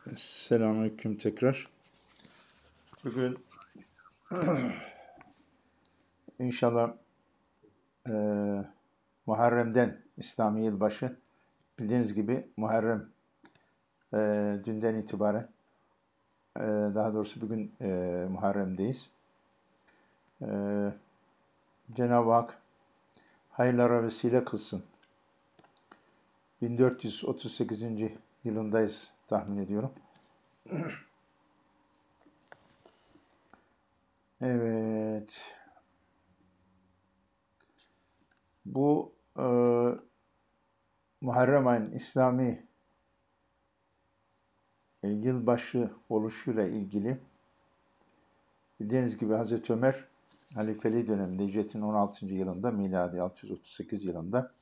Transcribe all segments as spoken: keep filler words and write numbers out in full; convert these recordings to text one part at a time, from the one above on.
Selamünaleyküm tekrar. Bugün inşallah eee Muharrem'den, İslami yılbaşı, bildiğiniz gibi Muharrem eee, dünden itibaren, eee, daha doğrusu bugün eee, Muharrem'deyiz. Eee, Cenab-ı Hak hayırlara vesile kılsın. bin dört yüz otuz sekizinci yılındayız tahmin ediyorum. Evet, bu eee Muharrem ayının İslami e, yılbaşı oluşuyla ilgili bildiğiniz gibi Hazreti Ömer halifeliği döneminde Hicret'in on altıncı yılında miladi altı yüz otuz sekiz yılında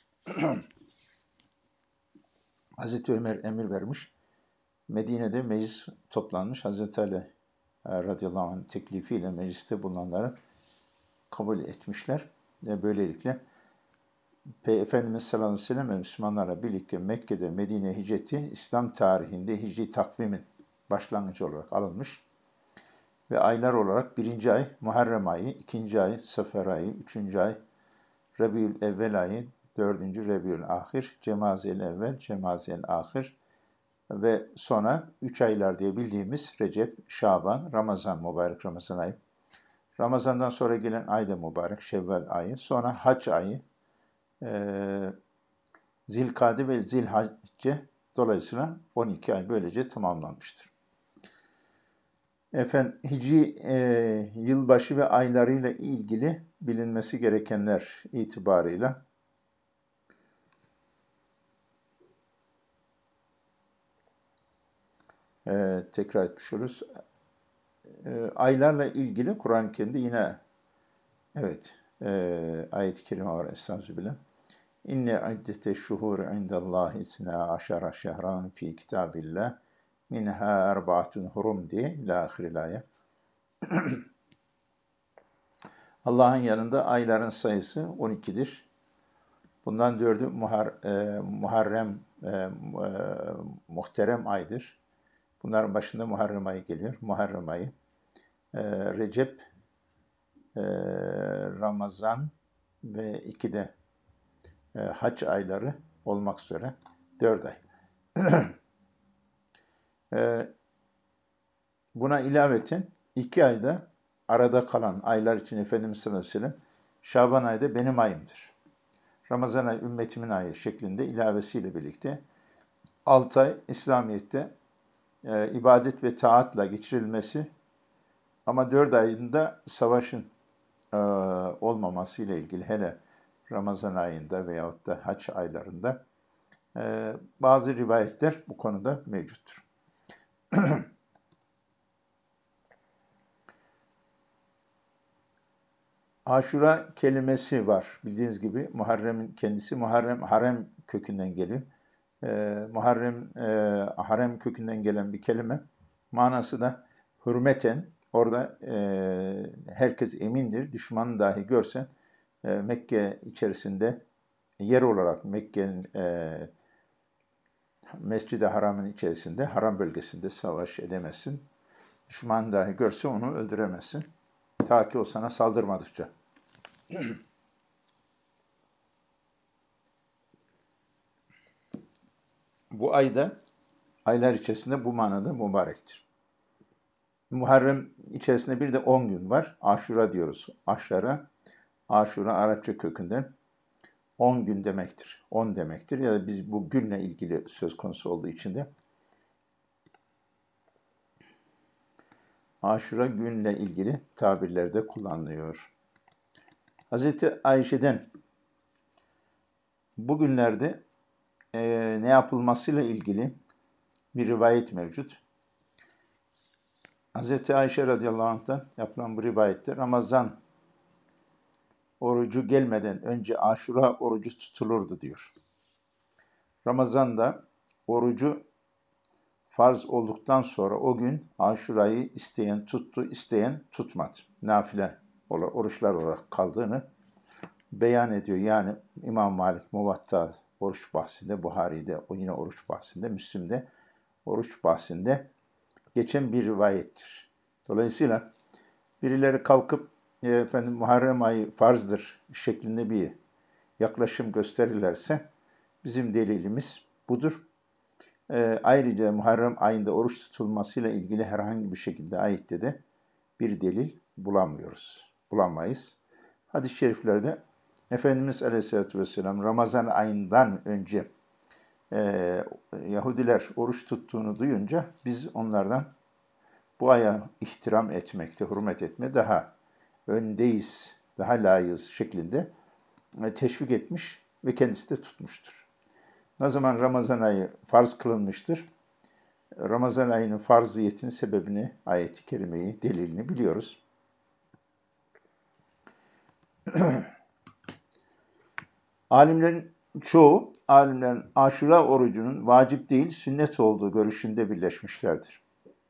Hazreti Ömer emir vermiş. Medine'de meclis toplanmış. Hazreti Ali e, radıyallahu anh teklifiyle mecliste bulunanları kabul etmişler. Ve böylelikle Efendimiz sallallahu aleyhi ve sellem ve Müslümanlarla birlikte Mekke'de Medine hicreti İslam tarihinde hicri takvimin başlangıcı olarak alınmış. Ve aylar olarak birinci ay Muharrem ayı, ikinci ay Sefer ayı, üçüncü ay Rabiül Evvel ayı, dördüncü Rabiül Ahir, Cemaziyel Evvel, Cemaziyel Ahir ve sonra üç aylar diye bildiğimiz Recep, Şaban, Ramazan, mübarek Ramazan ayı. Ramazan'dan sonra gelen ay da mübarek Şevval ayı. Sonra Hac ayı, e, Zilkade ve Zilhacce, dolayısıyla on iki ay böylece tamamlanmıştır. Efendim, Hicri e, yılbaşı ve aylarıyla ilgili bilinmesi gerekenler itibarıyla e, tekrar etmiş oluruz. E, aylarla ilgili Kur'an-ı Kerim'de yine evet e, ayet-i kerime var estağfirullah. İnne iddete şuhur indallahi isna aşara şehran fi kitabillah minha erbaatun hurum diye ila ahiril ayet. Allah'ın yanında ayların sayısı on ikidir. Bundan dördü muhar, e, Muharrem, e, e, muhterem aydır. Bunların başında Muharrem ayı geliyor. Muharrem ayı, e, Recep, e, Ramazan ve iki de e, hac ayları olmak üzere dört ay. e, buna ilaveten iki ayda arada kalan aylar için Efendimiz sallallahu aleyhi ve sellem Şaban ayı da benim ayımdır. Ramazan ayı ümmetimin ayı şeklinde ilavesiyle birlikte altı ay İslamiyet'te e, ibadet ve taatla geçirilmesi ama dört ayında savaşın e, olmaması ile ilgili hele Ramazan ayında veyahut da hac aylarında e, bazı rivayetler bu konuda mevcuttur. Aşura kelimesi var. Bildiğiniz gibi Muharrem'in kendisi Muharrem, harem kökünden geliyor. E, Muharrem, e, harem kökünden gelen bir kelime. Manası da hürmeten, orada e, herkes emindir. Düşmanı dahi görsen e, Mekke içerisinde yer olarak Mekke'nin e, Mescid-i Haram'ın içerisinde, haram bölgesinde savaş edemezsin. Düşman dahi görse onu öldüremezsin. Ta ki o sana saldırmadıkça. Bu ayda, aylar içerisinde bu manada mübarektir. Muharrem içerisinde bir de on gün var. Aşura diyoruz. Aşara, Aşura Arapça kökünden on gün demektir. on demektir. Ya da biz bu günle ilgili söz konusu olduğu için de Aşura günle ilgili tabirlerde kullanılıyor. Hazreti Ayşe'den bugünlerde e, ne yapılmasıyla ilgili bir rivayet mevcut. Hazreti Ayşe radıyallahu anh'tan yapılan bu rivayette Ramazan orucu gelmeden önce Aşura orucu tutulurdu diyor. Ramazan'da orucu farz olduktan sonra o gün Aşura'yı isteyen tuttu, isteyen tutmadı. Nafile oruçlar olarak kaldığını beyan ediyor. Yani İmam Malik Muvatta oruç bahsinde, Buhari'de o yine oruç bahsinde, Müslim'de oruç bahsinde geçen bir rivayettir. Dolayısıyla birileri kalkıp e, efendim Muharrem ayı farzdır şeklinde bir yaklaşım gösterirlerse bizim delilimiz budur. E, ayrıca Muharrem ayında oruç tutulmasıyla ilgili herhangi bir şekilde ayette de bir delil bulamıyoruz, bulamayız. Hadis-i şeriflerde Efendimiz Aleyhisselatü Vesselam Ramazan ayından önce e, Yahudiler oruç tuttuğunu duyunca biz onlardan bu aya ihtiram etmekte, hürmet etme daha öndeyiz, daha layığız şeklinde e, teşvik etmiş ve kendisi de tutmuştur. Ne zaman Ramazan ayı farz kılınmıştır? Ramazan ayının farziyetinin sebebini, ayet-i kerimeyi, delilini biliyoruz. Alimlerin çoğu, alimlerin Aşura orucunun vacip değil, sünnet olduğu görüşünde birleşmişlerdir.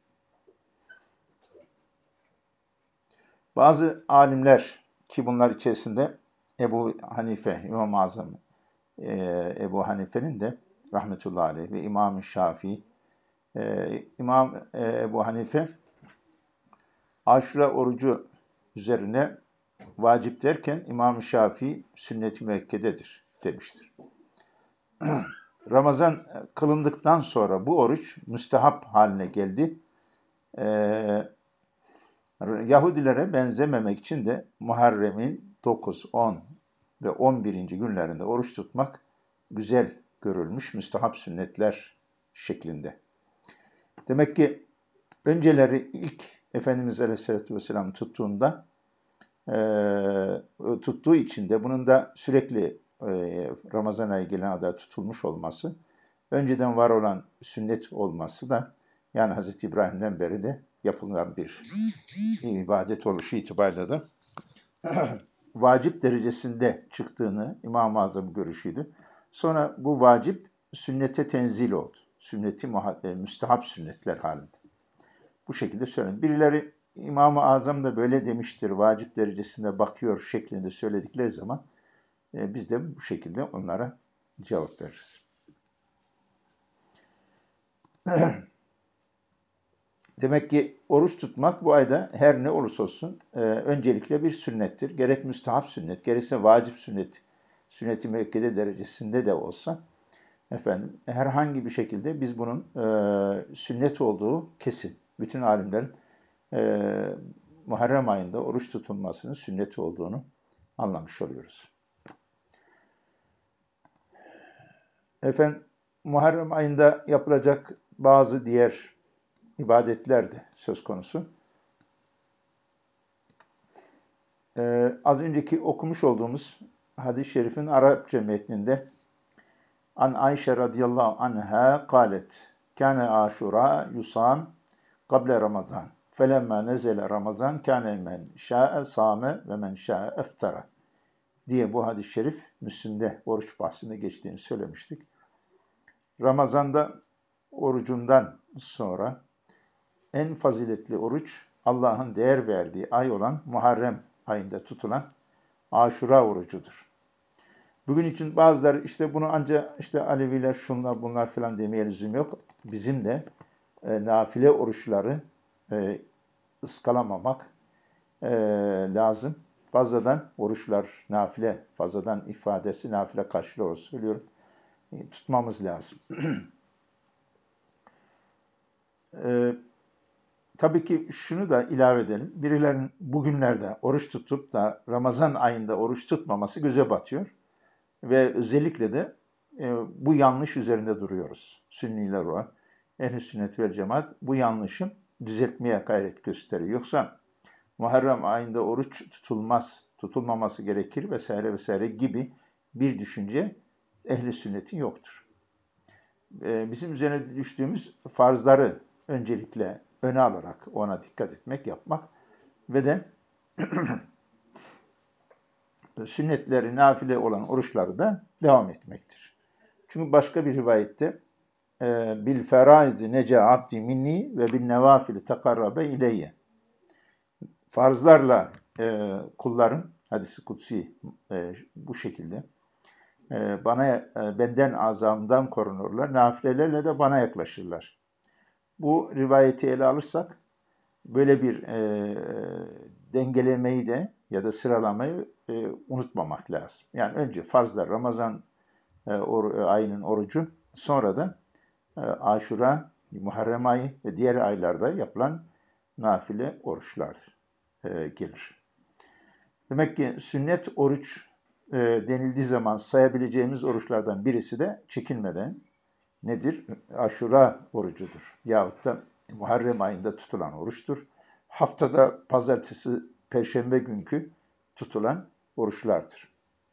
Bazı alimler ki bunlar içerisinde Ebu Hanife, İmam-ı Azam e, Ebu Hanife'nin de rahmetullahi aleyh ve İmam-ı Şafii, e, İmam e, Ebu Hanife Aşura orucu üzerine vacip derken İmam-ı Şafii sünnet-i müekkededir demiştir. Ramazan kılındıktan sonra bu oruç müstehap haline geldi. Ee, Yahudilere benzememek için de Muharrem'in dokuz, on ve on birinci günlerinde oruç tutmak güzel görülmüş müstehap sünnetler şeklinde. Demek ki önceleri ilk Efendimiz Aleyhisselatü Vesselam tuttuğunda e, tuttuğu için de bunun da sürekli e, Ramazan ayı gelene kadar tutulmuş olması, önceden var olan sünnet olması da yani Hazreti İbrahim'den beri de yapılan bir ibadet oluşu itibariyle de vacip derecesinde çıktığını İmam-ı Azam görüşüydü. Sonra bu vacip sünnete tenzil oldu. Sünneti müstehap sünnetler halinde. Bu şekilde söylenir. Birileri İmam-ı Azam da böyle demiştir, vacip derecesinde bakıyor şeklinde söyledikleri zaman e, biz de bu şekilde onlara cevap veririz. Demek ki oruç tutmak bu ayda her ne olursa olsun e, öncelikle bir sünnettir. Gerek müstehap sünnet, gerekse vacip sünnet, sünnet-i müekkede derecesinde de olsa efendim herhangi bir şekilde biz bunun e, sünnet olduğu kesin. Bütün alimlerin e, Muharrem ayında oruç tutulmasının sünnet olduğunu anlamış oluyoruz. Efendim Muharrem ayında yapılacak bazı diğer ibadetler de söz konusu. Ee, az önceki okumuş olduğumuz hadis-i şerifin Arapça metninde An Ayşe radıyallahu anha kalet kâne aşura yusam kable Ramazan felemma nezele Ramazan kâne men şâ'e sâme ve men şâ'e eftara diye bu hadis-i şerif Müslim'de oruç bahsinde geçtiğini söylemiştik. Ramazan'da orucundan sonra en faziletli oruç Allah'ın değer verdiği ay olan Muharrem ayında tutulan Aşura orucudur. Bugün için bazıları işte bunu ancak işte Aleviler şunlar bunlar falan demeye lüzum yok. Bizim de e, nafile oruçları e, ıskalamamak e, lazım. Fazladan oruçlar nafile, fazladan ifadesi nafile karşılığı olarak söylüyorum. E, tutmamız lazım. e, Tabii ki şunu da ilave edelim. Birilerinin bugünlerde oruç tutup da Ramazan ayında oruç tutmaması göze batıyor. Ve özellikle de e, bu yanlış üzerinde duruyoruz. Sünniler olarak. Ehl-i sünnet vel cemaat bu yanlışı düzeltmeye gayret gösteriyor. Yoksa Muharrem ayında oruç tutulmaz, tutulmaması gerekir vesaire vesaire gibi bir düşünce ehl-i sünnetin yoktur. E, bizim üzerine düştüğümüz farzları öncelikle öne alarak ona dikkat etmek, yapmak ve de sünnetleri, nafile olan oruçları da devam etmektir. Çünkü başka bir rivayette bil feraizi nece abdi minni ve bin nevafili tekarrabe ileyye. Farzlarla e, kullarım, hadisi kutsi e, bu şekilde e, bana e, benden azamdan korunurlar. Nafilelerle de bana yaklaşırlar. Bu rivayeti ele alırsak böyle bir e, dengelemeyi de ya da sıralamayı e, unutmamak lazım. Yani önce farzlar Ramazan e, or, ayının orucu, sonra da e, Aşura, Muharrem ayı ve diğer aylarda yapılan nafile oruçlar e, gelir. Demek ki sünnet oruç e, denildiği zaman sayabileceğimiz oruçlardan birisi de çekinmeden nedir? Aşura orucudur. Yahut da Muharrem ayında tutulan oruçtur. Haftada pazartesi, perşembe günkü tutulan oruçlardır.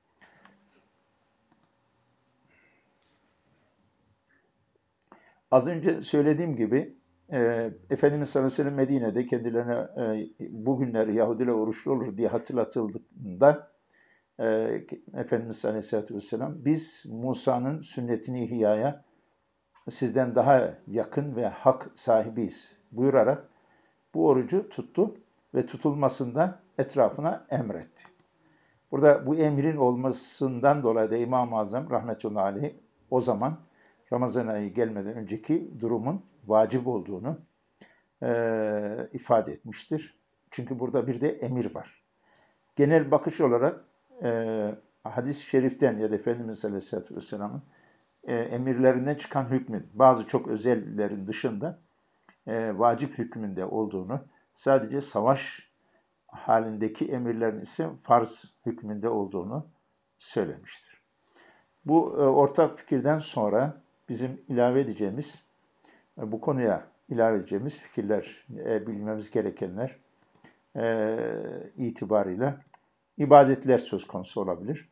Az önce söylediğim gibi e, Efendimiz sallallahu aleyhi ve sellem Medine'de kendilerine e, bugünleri Yahudiler oruçlu olur diye hatırlatıldığında e, Efendimiz aleyhissalatü vesselam biz Musa'nın sünnetini ihyaya sizden daha yakın ve hak sahibiyiz buyurarak bu orucu tuttu ve tutulmasında etrafına emretti. Burada bu emrin olmasından dolayı da İmam-ı Azam rahmetullahi aleyh o zaman Ramazan ayı gelmeden önceki durumun vacip olduğunu e, ifade etmiştir. Çünkü burada bir de emir var. Genel bakış olarak e, hadis-i şeriften ya da Efendimiz aleyhisselatü vesselamın e, emirlerinden çıkan hükmün bazı çok özellerin dışında e, vacip hükmünde olduğunu, sadece savaş halindeki emirlerin ise farz hükmünde olduğunu söylemiştir. Bu e, ortak fikirden sonra bizim ilave edeceğimiz, e, bu konuya ilave edeceğimiz fikirler, e, bilmemiz gerekenler e, itibarıyla ibadetler söz konusu olabilir.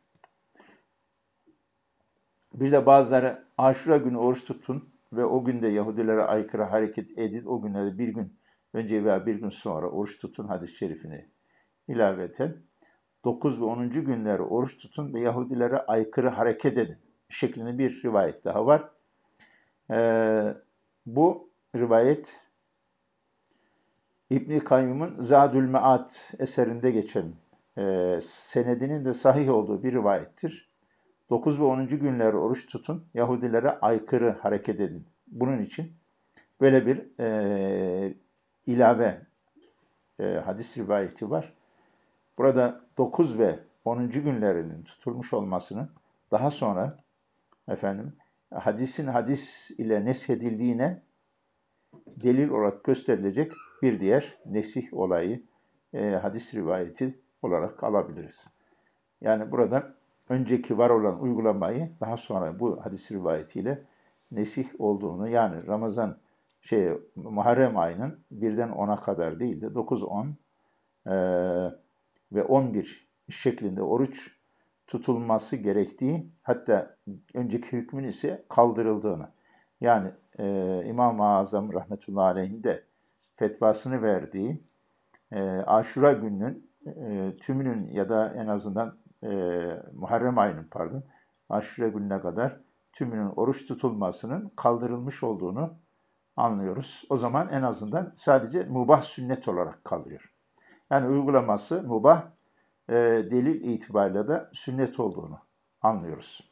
Bir de bazıları Aşura günü oruç tutun ve o günde Yahudilere aykırı hareket edin, o günlerde bir gün önce veya bir gün sonra oruç tutun hadis-i şerifini ilaveten dokuz ve onuncu günleri oruç tutun ve Yahudilere aykırı hareket edin şeklinde bir rivayet daha var. Ee, bu rivayet İbn-i Kayyum'un Zadül Mead eserinde geçen e, senedinin de sahih olduğu bir rivayettir. dokuz ve onuncu günleri oruç tutun, Yahudilere aykırı hareket edin. Bunun için böyle bir e, ilave e, hadis rivayeti var. Burada dokuz ve onuncu günlerinin tutulmuş olmasını daha sonra efendim hadisin hadis ile neshedildiğine delil olarak gösterilecek bir diğer nesih olayı e, hadis rivayeti olarak alabiliriz. Yani burada önceki var olan uygulamayı daha sonra bu hadis rivayetiyle nesih olduğunu, yani Ramazan şey Muharrem ayının birden ona kadar değil de dokuz, on e, ve on bir şeklinde oruç tutulması gerektiği, hatta önceki hükmün ise kaldırıldığını, yani e, İmam-ı Azam rahmetullahi aleyhin de fetvasını verdiği e, Aşura gününün e, tümünün ya da en azından e, Muharrem ayının pardon Aşura gününe kadar tümünün oruç tutulmasının kaldırılmış olduğunu anlıyoruz. O zaman en azından sadece mubah sünnet olarak kalıyor. Yani uygulaması mubah, e, delil itibariyle de sünnet olduğunu anlıyoruz.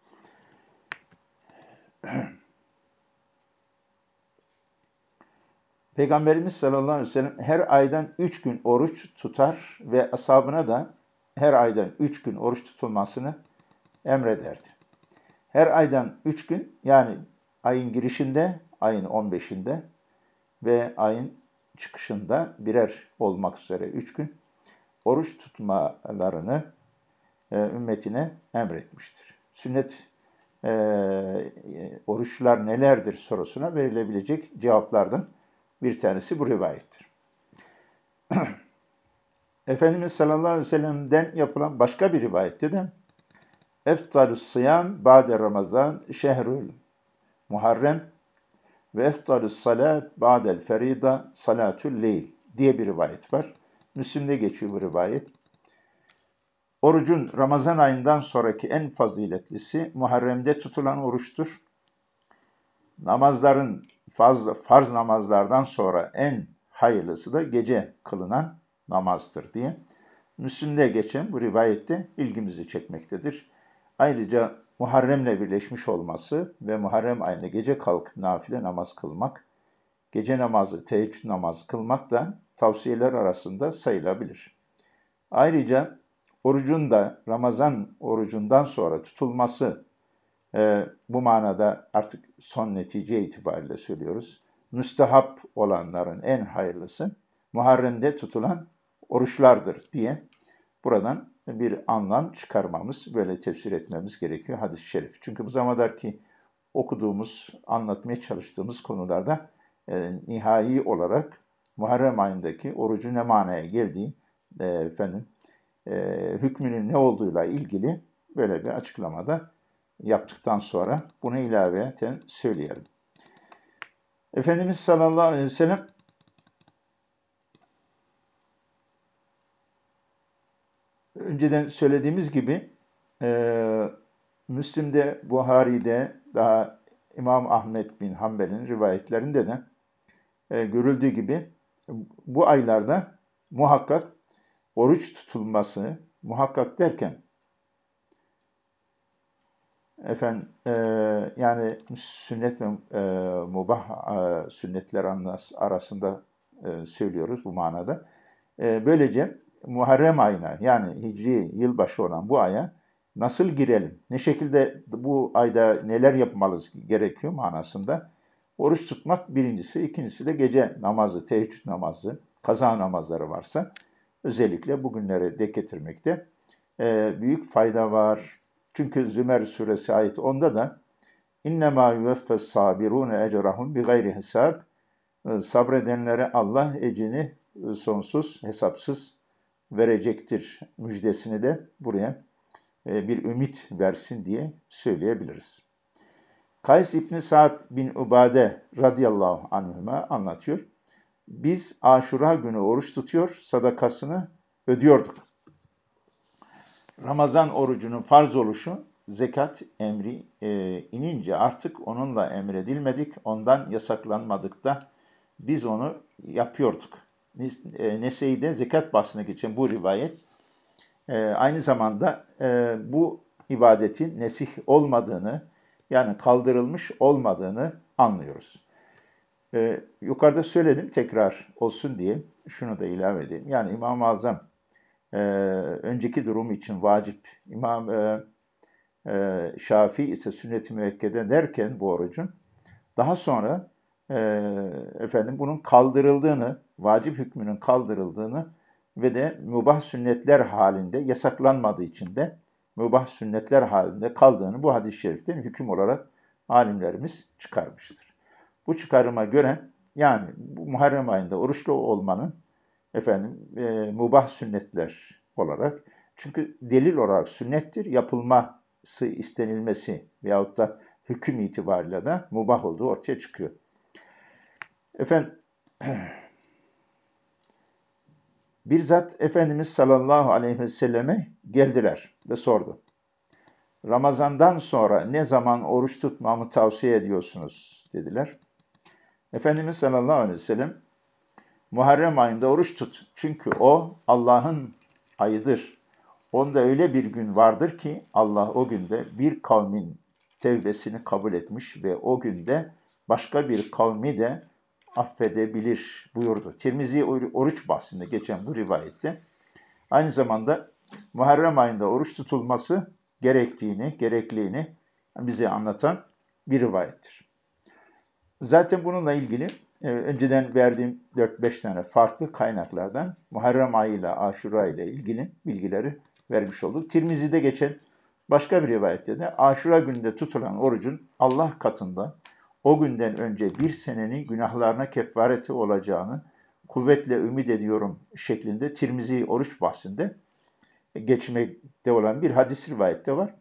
Peygamberimiz sallallahu aleyhi ve sellem her aydan üç gün oruç tutar ve ashabına da her aydan üç gün oruç tutulmasını emrederdi. Her aydan üç gün, yani ayın girişinde, ayın on beşinde ve ayın çıkışında birer olmak üzere üç gün oruç tutmalarını e, ümmetine emretmiştir. Sünnet e, oruçlar nelerdir sorusuna verilebilecek cevaplardan bir tanesi bu rivayettir. Efendimiz sallallahu aleyhi ve sellem'den yapılan başka bir rivayette de Eftalus sıyam ba'de Ramazan şehrül Muharrem ve eftalus salat ba'del ferida salatül leyl diye bir rivayet var. Müslim'de geçiyor bu rivayet. Orucun Ramazan ayından sonraki en faziletlisi Muharrem'de tutulan oruçtur. Namazların fazla, farz namazlardan sonra en hayırlısı da gece kılınan namazdır diye Müslim'de geçen bu rivayette ilgimizi çekmektedir. Ayrıca Muharrem'le birleşmiş olması ve Muharrem ayında gece kalk nafile namaz kılmak gece namazı, teheccüd namazı kılmak da tavsiyeler arasında sayılabilir. Ayrıca orucun da Ramazan orucundan sonra tutulması, e, bu manada artık son netice itibariyle söylüyoruz, müstehap olanların en hayırlısı Muharrem'de tutulan oruçlardır diye buradan bir anlam çıkarmamız, böyle tefsir etmemiz gerekiyor hadis-i şerif. Çünkü bu zamandaki okuduğumuz, anlatmaya çalıştığımız konularda e, nihai olarak Muharrem ayındaki orucun ne manaya geldiği, e, efendim, e, hükmünün ne olduğuyla ilgili böyle bir açıklamada yaptıktan sonra bunu ilaveten söyleyelim. Efendimiz sallallahu aleyhi ve sellem önceden söylediğimiz gibi e, Müslim'de, Buhari'de, daha İmam Ahmed bin Hanbel'in rivayetlerinde de e, görüldüğü gibi bu aylarda muhakkak oruç tutulması, muhakkak derken efendim e, yani sünnet ve e, mubah e, sünnetler arasında e, söylüyoruz bu manada. E, böylece Muharrem ayına, yani Hicri yılbaşı olan bu aya nasıl girelim, ne şekilde bu ayda neler yapmalıyız gerekiyor manasında oruç tutmak birincisi, ikincisi de gece namazı, teheccüd namazı, kaza namazları varsa özellikle bugünlere dek getirmekte e, büyük fayda var. Çünkü Zümer suresi ayet onda da İnnemâ yüveffes sabirûne ecrahum bi gayri hesab. Sabredenlere Allah ecrini sonsuz, hesapsız verecektir müjdesini de buraya bir ümit versin diye söyleyebiliriz. Kays İbni Sa'd bin Ubade radıyallahu anhüme anlatıyor. Biz Aşura günü oruç tutuyor, sadakasını ödüyorduk. Ramazan orucunun farz oluşu, zekat emri e, inince artık onunla emredilmedik, ondan yasaklanmadık da biz onu yapıyorduk. Nese'de zekat bahsine geçen bu rivayet e, aynı zamanda e, bu ibadetin nesih olmadığını, yani kaldırılmış olmadığını anlıyoruz. E, yukarıda söyledim, tekrar olsun diye şunu da ilave edeyim. Yani İmam-ı Azam e, önceki durum için vacip, İmam e, e, Şafii ise sünnet-i müekkede derken bu orucun daha sonra e, efendim bunun kaldırıldığını, vacip hükmünün kaldırıldığını ve de mübah sünnetler halinde yasaklanmadığı için de mübah sünnetler halinde kaldığını bu hadis-i şeriften hüküm olarak alimlerimiz çıkarmıştır. Bu çıkarıma göre yani bu Muharrem ayında oruçlu olmanın efendim e, mübah sünnetler olarak, çünkü delil olarak sünnettir, yapılması istenilmesi veyahut da hüküm itibariyle de mübah olduğu ortaya çıkıyor. Efendim, bir zat Efendimiz sallallahu aleyhi ve selleme geldiler ve sordu. Ramazandan sonra ne zaman oruç tutmamı tavsiye ediyorsunuz dediler. Efendimiz sallallahu aleyhi ve sellem Muharrem ayında oruç tut. Çünkü o Allah'ın ayıdır. Onda öyle bir gün vardır ki Allah o günde bir kavmin tevbesini kabul etmiş ve o günde başka bir kavmi de affedebilir buyurdu. Tirmizi oruç bahsinde geçen bu rivayette aynı zamanda Muharrem ayında oruç tutulması gerektiğini, gerekliliğini bize anlatan bir rivayettir. Zaten bununla ilgili e, önceden verdiğim dört beş tane farklı kaynaklardan Muharrem ayı ile Aşura ile ilgili bilgileri vermiş olduk. Tirmizi'de geçen başka bir rivayette de Aşura gününde tutulan orucun Allah katında o günden önce bir senenin günahlarına kefareti olacağını kuvvetle ümit ediyorum şeklinde Tirmizi oruç bahsinde geçmekte olan bir hadis rivayette var.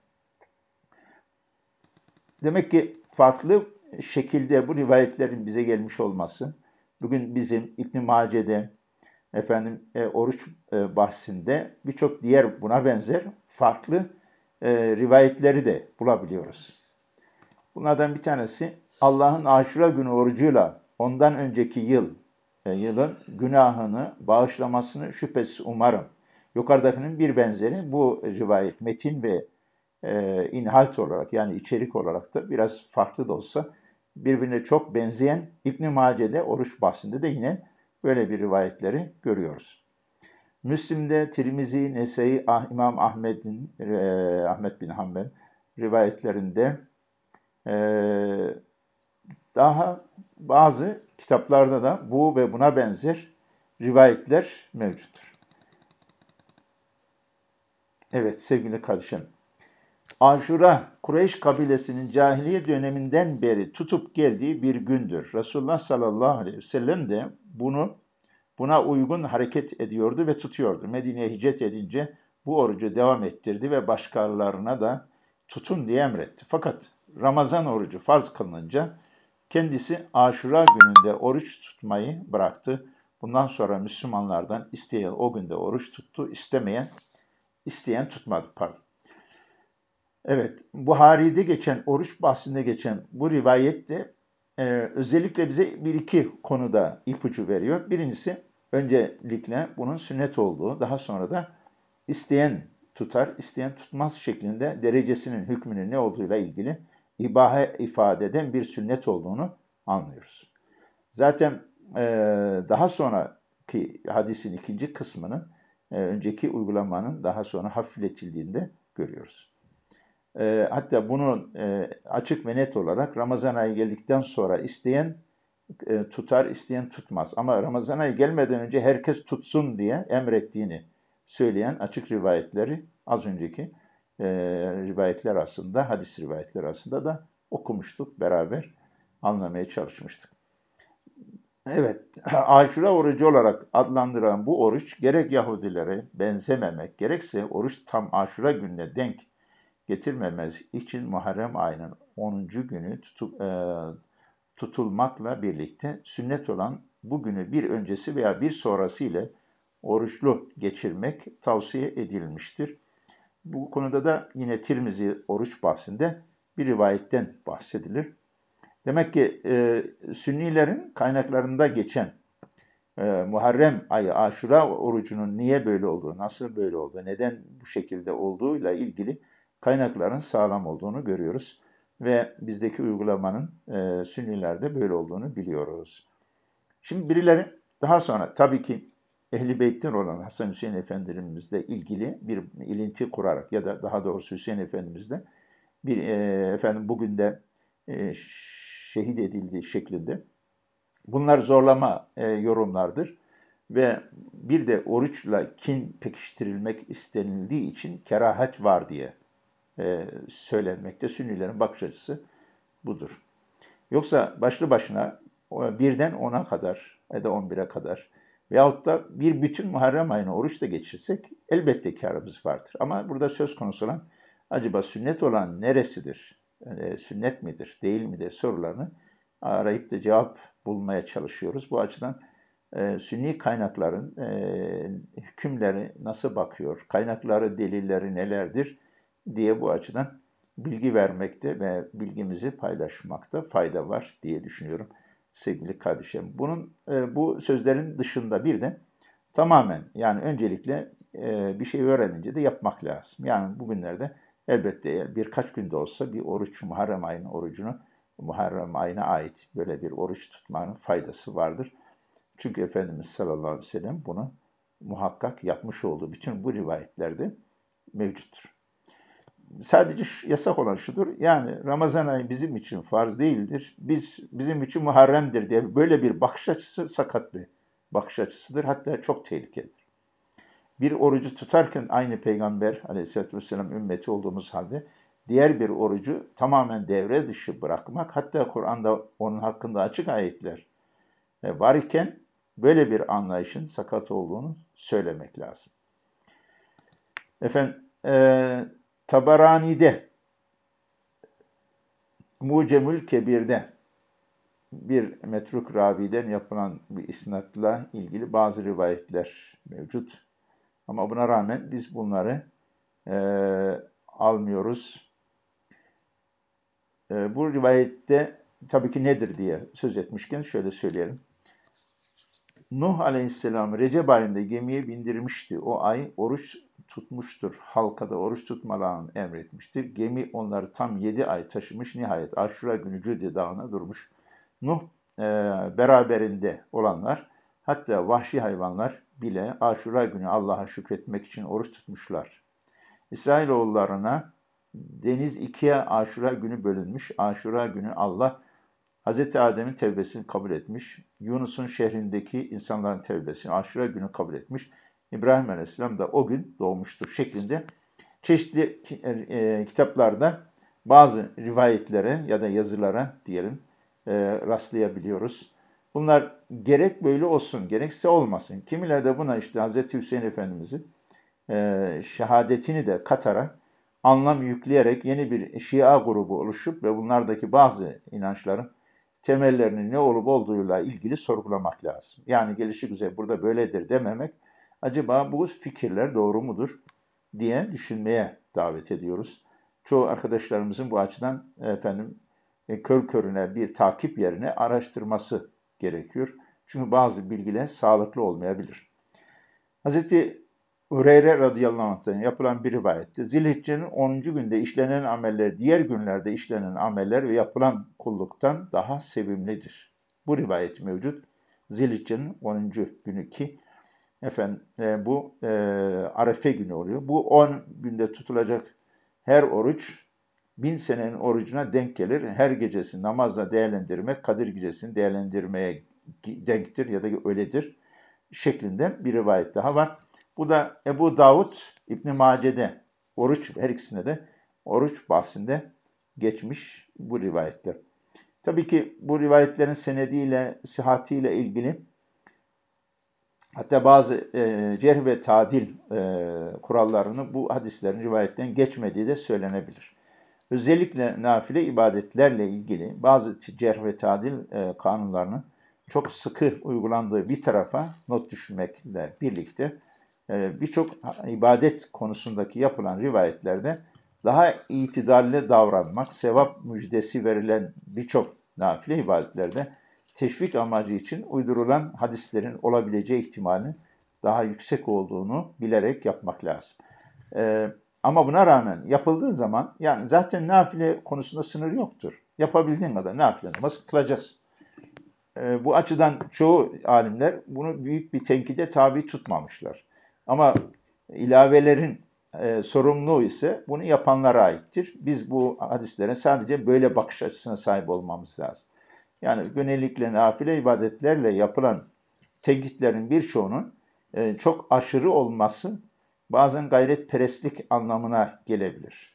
Demek ki farklı şekilde bu rivayetlerin bize gelmiş olması, bugün bizim İbn-i Mace'de, efendim e, oruç e, bahsinde birçok diğer buna benzer farklı e, rivayetleri de bulabiliyoruz. Bunlardan bir tanesi Allah'ın Aşura günü orucuyla ondan önceki yıl, e, yılın günahını bağışlamasını şüphesiz umarım. Yukarıdakinin bir benzeri bu rivayet, metin ve e, inhalt olarak, yani içerik olarak da biraz farklı da olsa birbirine çok benzeyen İbn-i Mace'de oruç bahsinde de yine böyle bir rivayetleri görüyoruz. Müslim'de, Tirmizi, Nesai, ah, İmam Ahmet'in, e, Ahmet bin Hanbel rivayetlerinde e, daha bazı kitaplarda da bu ve buna benzer rivayetler mevcuttur. Evet sevgili kardeşim, Aşura, Kureyş kabilesinin cahiliye döneminden beri tutup geldiği bir gündür. Resulullah sallallahu aleyhi ve sellem de bunu buna uygun hareket ediyordu ve tutuyordu. Medine'ye hicret edince bu orucu devam ettirdi ve başkalarına da tutun diye emretti. Fakat Ramazan orucu farz kılınınca kendisi Aşura gününde oruç tutmayı bıraktı. Bundan sonra Müslümanlardan isteyen o günde oruç tuttu, istemeyen, isteyen tutmadı. Pardon. Evet, Buhari'de geçen, oruç bahsinde geçen bu rivayette e, özellikle bize bir iki konuda ipucu veriyor. Birincisi, öncelikle bunun sünnet olduğu, daha sonra da isteyen tutar, isteyen tutmaz şeklinde derecesinin, hükmünün ne olduğuyla ilgili ibahe ifade eden bir sünnet olduğunu anlıyoruz. Zaten e, daha sonraki hadisin ikinci kısmının, e, önceki uygulamanın daha sonra hafifletildiğinde görüyoruz. E, hatta bunu e, açık ve net olarak Ramazan ayı geldikten sonra isteyen e, tutar, isteyen tutmaz. Ama Ramazan ayı gelmeden önce herkes tutsun diye emrettiğini söyleyen açık rivayetleri az önceki e, rivayetler aslında, hadis rivayetleri aslında da okumuştuk, beraber anlamaya çalışmıştık. Evet, Aşura orucu olarak adlandırılan bu oruç gerek Yahudilere benzememek, gerekse oruç tam Aşura gününe denk getirmemez için Muharrem ayının onuncu günü tutup, e, tutulmakla birlikte sünnet olan bu günü bir öncesi veya bir sonrası ile oruçlu geçirmek tavsiye edilmiştir. Bu konuda da yine Tirmizi oruç bahsinde bir rivayetten bahsedilir. Demek ki e, Sünnilerin kaynaklarında geçen e, Muharrem ayı Aşura orucunun niye böyle olduğu, nasıl böyle olduğu, neden bu şekilde olduğuyla ilgili kaynakların sağlam olduğunu görüyoruz. Ve bizdeki uygulamanın e, Sünnilerde böyle olduğunu biliyoruz. Şimdi birileri daha sonra tabii ki Ehl-i Beyt'ten olan Hasan Hüseyin Efendimizle ilgili bir ilinti kurarak ya da daha doğrusu Hüseyin Efendimizle bir e, efendim bugün de e, şehit edildiği şeklinde. Bunlar zorlama e, yorumlardır ve bir de oruçla kin pekiştirilmek istenildiği için kerahat var diye e, söylenmekte. Sünnilerin bakış açısı budur. Yoksa başlı başına birden ona kadar ya da on bire kadar veyahut da bir bütün Muharrem ayına oruç da geçirsek elbette kârımız vardır. Ama burada söz konusu olan acaba sünnet olan neresidir? Yani sünnet midir, değil midir sorularını arayıp da cevap bulmaya çalışıyoruz. Bu açıdan e, sünni kaynakların e, hükümleri nasıl bakıyor, kaynakları, delilleri nelerdir diye bu açıdan bilgi vermekte ve bilgimizi paylaşmakta fayda var diye düşünüyorum sevgili kardeşim. Bunun e, bu sözlerin dışında bir de tamamen yani öncelikle e, bir şey öğrenince de yapmak lazım. Yani bugünlerde elbette birkaç günde olsa bir oruç, Muharrem ayının orucunu Muharrem ayına ait böyle bir oruç tutmanın faydası vardır. Çünkü Efendimiz sallallahu aleyhi ve sellem bunu muhakkak yapmış olduğu bütün bu rivayetlerde mevcuttur. Sadece şu, yasak olan şudur, yani Ramazan ayı bizim için farz değildir, biz bizim için Muharrem'dir diye böyle bir bakış açısı sakat bir bakış açısıdır, hatta çok tehlikelidir. Bir orucu tutarken aynı Peygamber aleyhissalatü vesselam ümmeti olduğumuz halde diğer bir orucu tamamen devre dışı bırakmak, hatta Kur'an'da onun hakkında açık ayetler var iken böyle bir anlayışın sakat olduğunu söylemek lazım. Efendim, e, Tabarani'de, Mucemül Kebir'de bir metruk raviden yapılan bir isnatla ilgili bazı rivayetler mevcut. Ama buna rağmen biz bunları e, almıyoruz. E, bu rivayette tabii ki nedir diye söz etmişken şöyle söyleyelim. Nuh Aleyhisselam Recep ayında gemiye bindirmişti. O ay oruç tutmuştur. Halka da oruç tutmalarını emretmiştir. Gemi onları tam yedi ay taşımış. Nihayet Aşura günü Cüde dağına durmuş. Nuh e, beraberinde olanlar, hatta vahşi hayvanlar bile Aşura günü Allah'a şükretmek için oruç tutmuşlar. İsrailoğullarına deniz ikiye Aşura günü bölünmüş. Aşura günü Allah Hazreti Adem'in tevbesini kabul etmiş. Yunus'un şehrindeki insanların tevbesini Aşura günü kabul etmiş. İbrahim Aleyhisselam da o gün doğmuştur şeklinde çeşitli e, kitaplarda bazı rivayetlere ya da yazılara diyelim e, rastlayabiliyoruz. Bunlar gerek böyle olsun, gerekse olmasın. Kimileri de buna işte Hazreti Hüseyin Efendimiz'in e, şehadetini de katarak, anlam yükleyerek yeni bir Şia grubu oluşup ve bunlardaki bazı inançların temellerinin ne olup olduğuyla ilgili sorgulamak lazım. Yani gelişigüzel burada böyledir dememek, acaba bu fikirler doğru mudur diye düşünmeye davet ediyoruz. Çoğu arkadaşlarımızın bu açıdan efendim e, kör körüne bir takip yerine araştırması gerekiyor. Çünkü bazı bilgiler sağlıklı olmayabilir. Hazreti Hureyre radıyallahu anh'tan yapılan bir rivayette Zilhicce'nin onuncu günde işlenen ameller diğer günlerde işlenen ameller ve yapılan kulluktan daha sevimlidir. Bu rivayet mevcut. Zilhicce'nin onuncu günü ki efendim e, bu e, Arefe günü oluyor. Bu on günde tutulacak her oruç bin senenin orucuna denk gelir. Her gecesi namazla değerlendirmek Kadir gecesini değerlendirmeye denktir ya da öyledir şeklinde bir rivayet daha var. Bu da Ebu Davud İbn Mace'de oruç, her ikisinde de oruç bahsinde geçmiş bu rivayetler. Tabii ki bu rivayetlerin senediyle, sıhhatiyle ilgili hatta bazı e, cerh ve tadil e, kurallarını bu hadislerin rivayetten geçmediği de söylenebilir. Özellikle nafile ibadetlerle ilgili bazı cerh ve tadil e, kanunlarının çok sıkı uygulandığı bir tarafa not düşmekle birlikte e, birçok ibadet konusundaki yapılan rivayetlerde daha itidalli davranmak, sevap müjdesi verilen birçok nafile ibadetlerde teşvik amacı için uydurulan hadislerin olabileceği ihtimalinin daha yüksek olduğunu bilerek yapmak lazım. Ee, ama buna rağmen yapıldığı zaman yani zaten nafile konusunda sınır yoktur. Yapabildiğin kadar nafile namaz kılacaksın. Ee, bu açıdan çoğu alimler bunu büyük bir tenkide tabi tutmamışlar. Ama ilavelerin e, sorumluluğu ise bunu yapanlara aittir. Biz bu hadislere sadece böyle bakış açısına sahip olmamız lazım. Yani genellikle nafile ibadetlerle yapılan tenkitlerin birçoğunun e, çok aşırı olması bazen gayretperestlik anlamına gelebilir.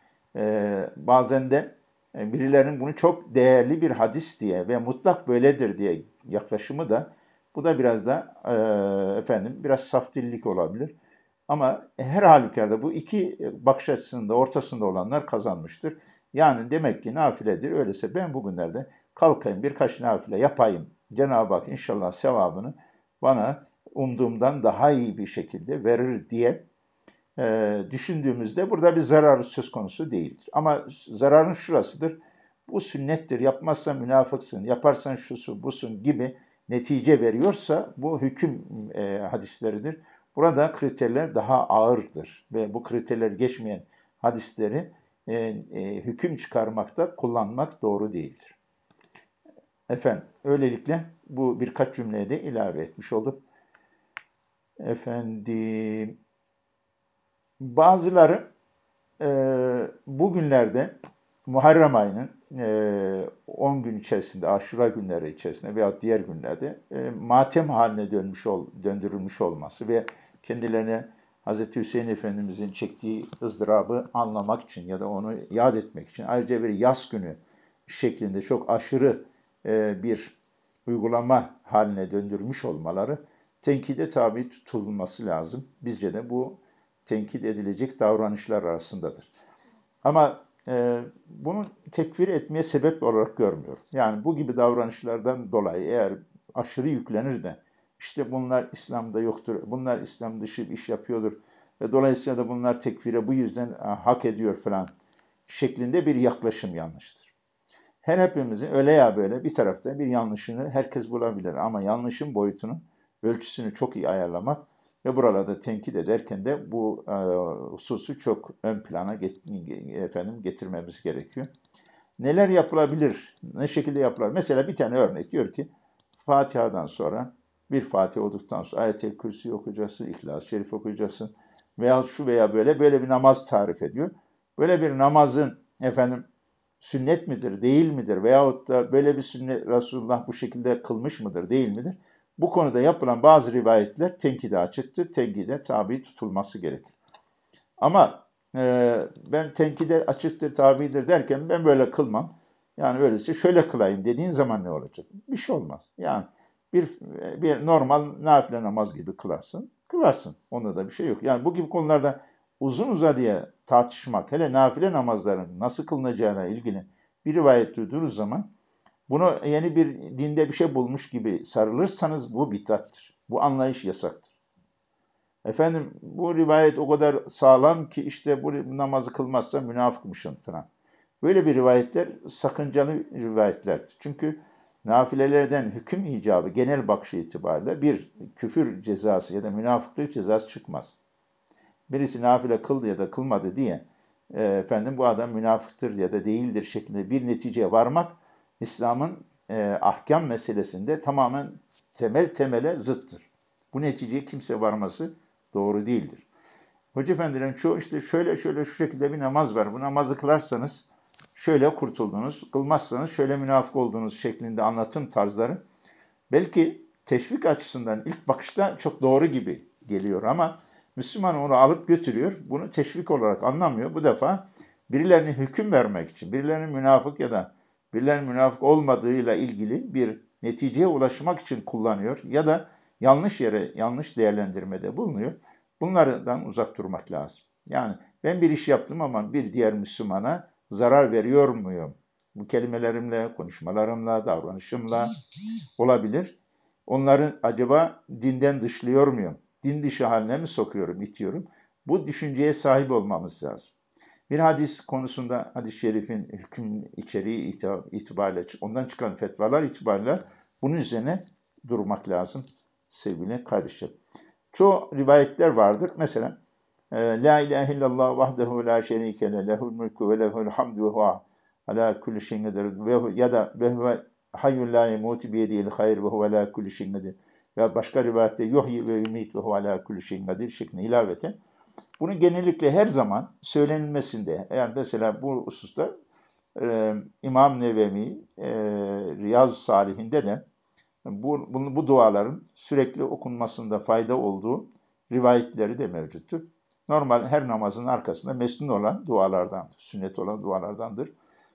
E, bazen de e, birilerinin bunu çok değerli bir hadis diye ve mutlak böyledir diye yaklaşımı da bu da biraz da e, efendim biraz saf dillik olabilir. Ama her halükarda bu iki bakış açısında ortasında olanlar kazanmıştır. Yani demek ki nafiledir. Öyleyse ben bugünlerde kalkayım birkaç nafile yapayım. Cenab-ı Hak inşallah sevabını bana umduğumdan daha iyi bir şekilde verir diye e, düşündüğümüzde burada bir zararı söz konusu değildir. Ama zararın şurasıdır. Bu sünnettir, yapmazsan münafıksın, yaparsan şusu busun gibi netice veriyorsa bu hüküm e, hadisleridir. Burada kriterler daha ağırdır ve bu kriterler geçmeyen hadisleri e, e, hüküm çıkarmakta kullanmak doğru değildir. Efendim, öylelikle bu birkaç cümleye de ilave etmiş olduk. Efendim, bazıları e, bugünlerde Muharrem ayının e, on gün içerisinde, Aşura günleri içerisinde veya diğer günlerde e, matem haline dönmüş ol, döndürülmüş olması ve kendilerine Hz. Hüseyin Efendimizin çektiği ızdırabı anlamak için ya da onu yad etmek için ayrıca bir yas günü şeklinde çok aşırı e, bir uygulama haline döndürmüş olmaları tenkide tabi tutulması lazım. Bizce de bu tenkit edilecek davranışlar arasındadır. Ama e, bunu tekfir etmeye sebep olarak görmüyorum. Yani bu gibi davranışlardan dolayı eğer aşırı yüklenir de işte bunlar İslam'da yoktur, bunlar İslam dışı bir iş yapıyordur ve dolayısıyla da bunlar tekfire bu yüzden a, hak ediyor falan şeklinde bir yaklaşım yanlıştır. Her hepimizin öyle ya böyle bir tarafta bir yanlışını herkes bulabilir ama yanlışın boyutunu ölçüsünü çok iyi ayarlamak ve buralarda tenkit ederken de bu e, hususu çok ön plana get, efendim getirmemiz gerekiyor. Neler yapılabilir? Ne şekilde yapılır? Mesela bir tane örnek diyor ki Fatiha'dan sonra bir Fatiha okuduktan sonra Ayet-el Kürsi okuyacaksın, İhlas-ı Şerif okuyacaksın veya şu veya böyle böyle bir namaz tarif ediyor. Böyle bir namazın efendim sünnet midir, değil midir veyahut da böyle bir sünnet Resulullah bu şekilde kılmış mıdır, değil midir? Bu konuda yapılan bazı rivayetler tenkide açıktır, tenkide tabi tutulması gerekir. Ama e, ben tenkide açıktır, tabidir derken ben böyle kılmam. Yani öyleyse şöyle kılayım dediğin zaman ne olacak? Bir şey olmaz. Yani bir, bir normal nafile namaz gibi kılarsın, kılarsın. Onda da bir şey yok. Yani bu gibi konularda uzun uzadıya tartışmak, hele nafile namazların nasıl kılınacağına ilgili bir rivayet duyduğunuz zaman bunu yeni bir dinde bir şey bulmuş gibi sarılırsanız bu bid'attır. Bu anlayış yasaktır. Efendim bu rivayet o kadar sağlam ki işte bu namazı kılmazsa münafıkmışsın falan. Böyle bir rivayetler sakıncalı rivayetlerdir. Çünkü nafilelerden hüküm icabı genel bakış itibariyle bir küfür cezası ya da münafıklık cezası çıkmaz. Birisi nafile kıldı ya da kılmadı diye e, efendim bu adam münafıktır ya da değildir şeklinde bir neticeye varmak İslam'ın e, ahkam meselesinde tamamen temel temele zıttır. Bu neticeye kimse varması doğru değildir. Hoca efendilerin çoğu işte şöyle şöyle şu şekilde bir namaz var. Bu namazı kılarsanız şöyle kurtuldunuz, kılmazsanız şöyle münafık olduğunuz şeklinde anlatım tarzları belki teşvik açısından ilk bakışta çok doğru gibi geliyor ama Müslüman onu alıp götürüyor. Bunu teşvik olarak anlamıyor. Bu defa birilerine hüküm vermek için, birilerinin münafık ya da birilerinin münafık olmadığıyla ilgili bir neticeye ulaşmak için kullanıyor ya da yanlış yere yanlış değerlendirmede bulunuyor. Bunlardan uzak durmak lazım. Yani ben bir iş yaptım ama bir diğer Müslümana zarar veriyor muyum? Bu kelimelerimle, konuşmalarımla, davranışımla olabilir. Onları acaba dinden dışlıyor muyum? Din dışı haline mi sokuyorum, itiyorum? Bu düşünceye sahip olmamız lazım. Bir hadis konusunda hadis-i şerifin hüküm içeriği itibariyle, ondan çıkan fetvalar itibariyle bunun üzerine durmak lazım sevgili kardeşlerim. Çoğu rivayetler vardır. Mesela La ilahe illallah vahdehu la şerike le lehul mulku ve lehul hamdu ve huve ala kulli şeyin kadir ya da ve huve hayyun la yemutu bi yedihil hayr ve huve ala kulli şeyin kadir ya başka rivayette yuhyi ve yumit ve huve ala kulli şeyin kadir şeklinde ilaveten bunu genellikle her zaman söylenilmesinde yani mesela bu hususta e, İmam Nevevi e, Riyaz-ı Salihinde de bu, bu, bu duaların sürekli okunmasında fayda olduğu rivayetleri de mevcuttur. Normal her namazın arkasında mesnun olan dualardandır, sünnet olan dualardandır.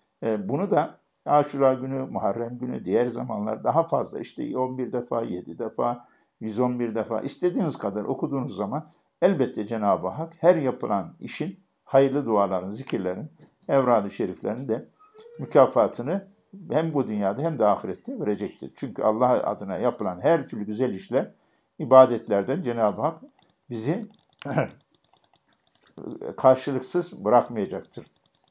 E, bunu da Aşura günü, Muharrem günü, diğer zamanlar daha fazla işte on bir defa, yedi defa, yüz on bir defa istediğiniz kadar okuduğunuz zaman elbette Cenab-ı Hak her yapılan işin, hayırlı duaların, zikirlerin, evrad-ı şeriflerin de mükafatını hem bu dünyada hem de ahirette verecektir. Çünkü Allah adına yapılan her türlü güzel işler, ibadetlerden Cenab-ı Hak bizi karşılıksız bırakmayacaktır.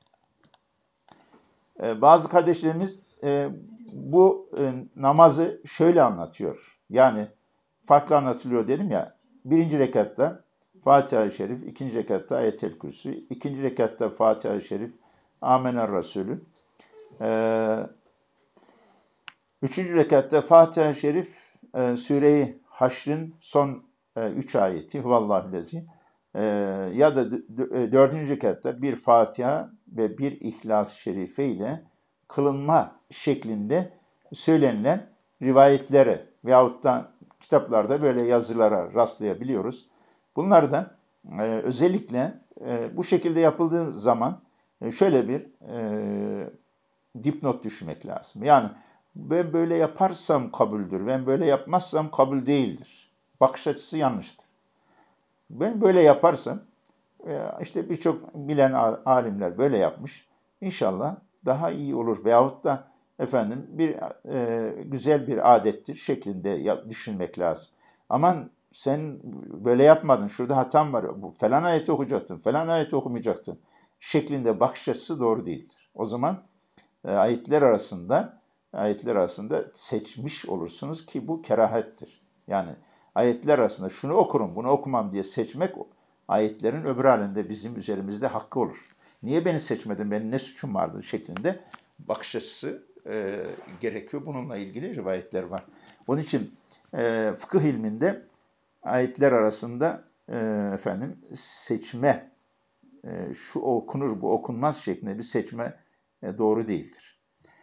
Ee, bazı kardeşlerimiz e, bu e, namazı şöyle anlatıyor. Yani farklı anlatılıyor dedim ya. Birinci rekatta Fatiha-i Şerif, ikinci rekatta Ayet-el Kürsi, ikinci rekatta Fatiha-i Şerif, Amener Resulü. Ee, üçüncü rekatta Fatiha-i Şerif, e, Sure-i Haşr'ın son e, üç ayeti, Huvallahüllezi. E, ya da d- dördüncü rekatta bir Fatiha ve bir İhlas-ı Şerife ile kılınma şeklinde söylenilen rivayetlere veyahut da kitaplarda böyle yazılara rastlayabiliyoruz. Bunlardan e, özellikle e, bu şekilde yapıldığı zaman e, şöyle bir e, dipnot düşmek lazım. Yani ben böyle yaparsam kabuldür, ben böyle yapmazsam kabul değildir. Bakış açısı yanlıştır. Ben böyle yaparsam, e, işte birçok bilen alimler böyle yapmış. İnşallah daha iyi olur. Veyahut da efendim bir e, güzel bir adettir şeklinde düşünmek lazım. Aman sen böyle yapmadın, şurada hatam var, bu falan ayeti okuyacaktın, falan ayeti okumayacaktın şeklinde bakış açısı doğru değildir. O zaman e, ayetler arasında ayetler arasında seçmiş olursunuz ki bu kerahettir. Yani ayetler arasında şunu okurum, bunu okumam diye seçmek ayetlerin öbür halinde bizim üzerimizde hakkı olur. Niye beni seçmedin, benim ne suçum vardı şeklinde bakış açısı e, gerekiyor. Bununla ilgili rivayetler var. Onun için e, fıkıh ilminde ayetler arasında e, efendim seçme, e, şu okunur, bu okunmaz şeklinde bir seçme e, doğru değildir.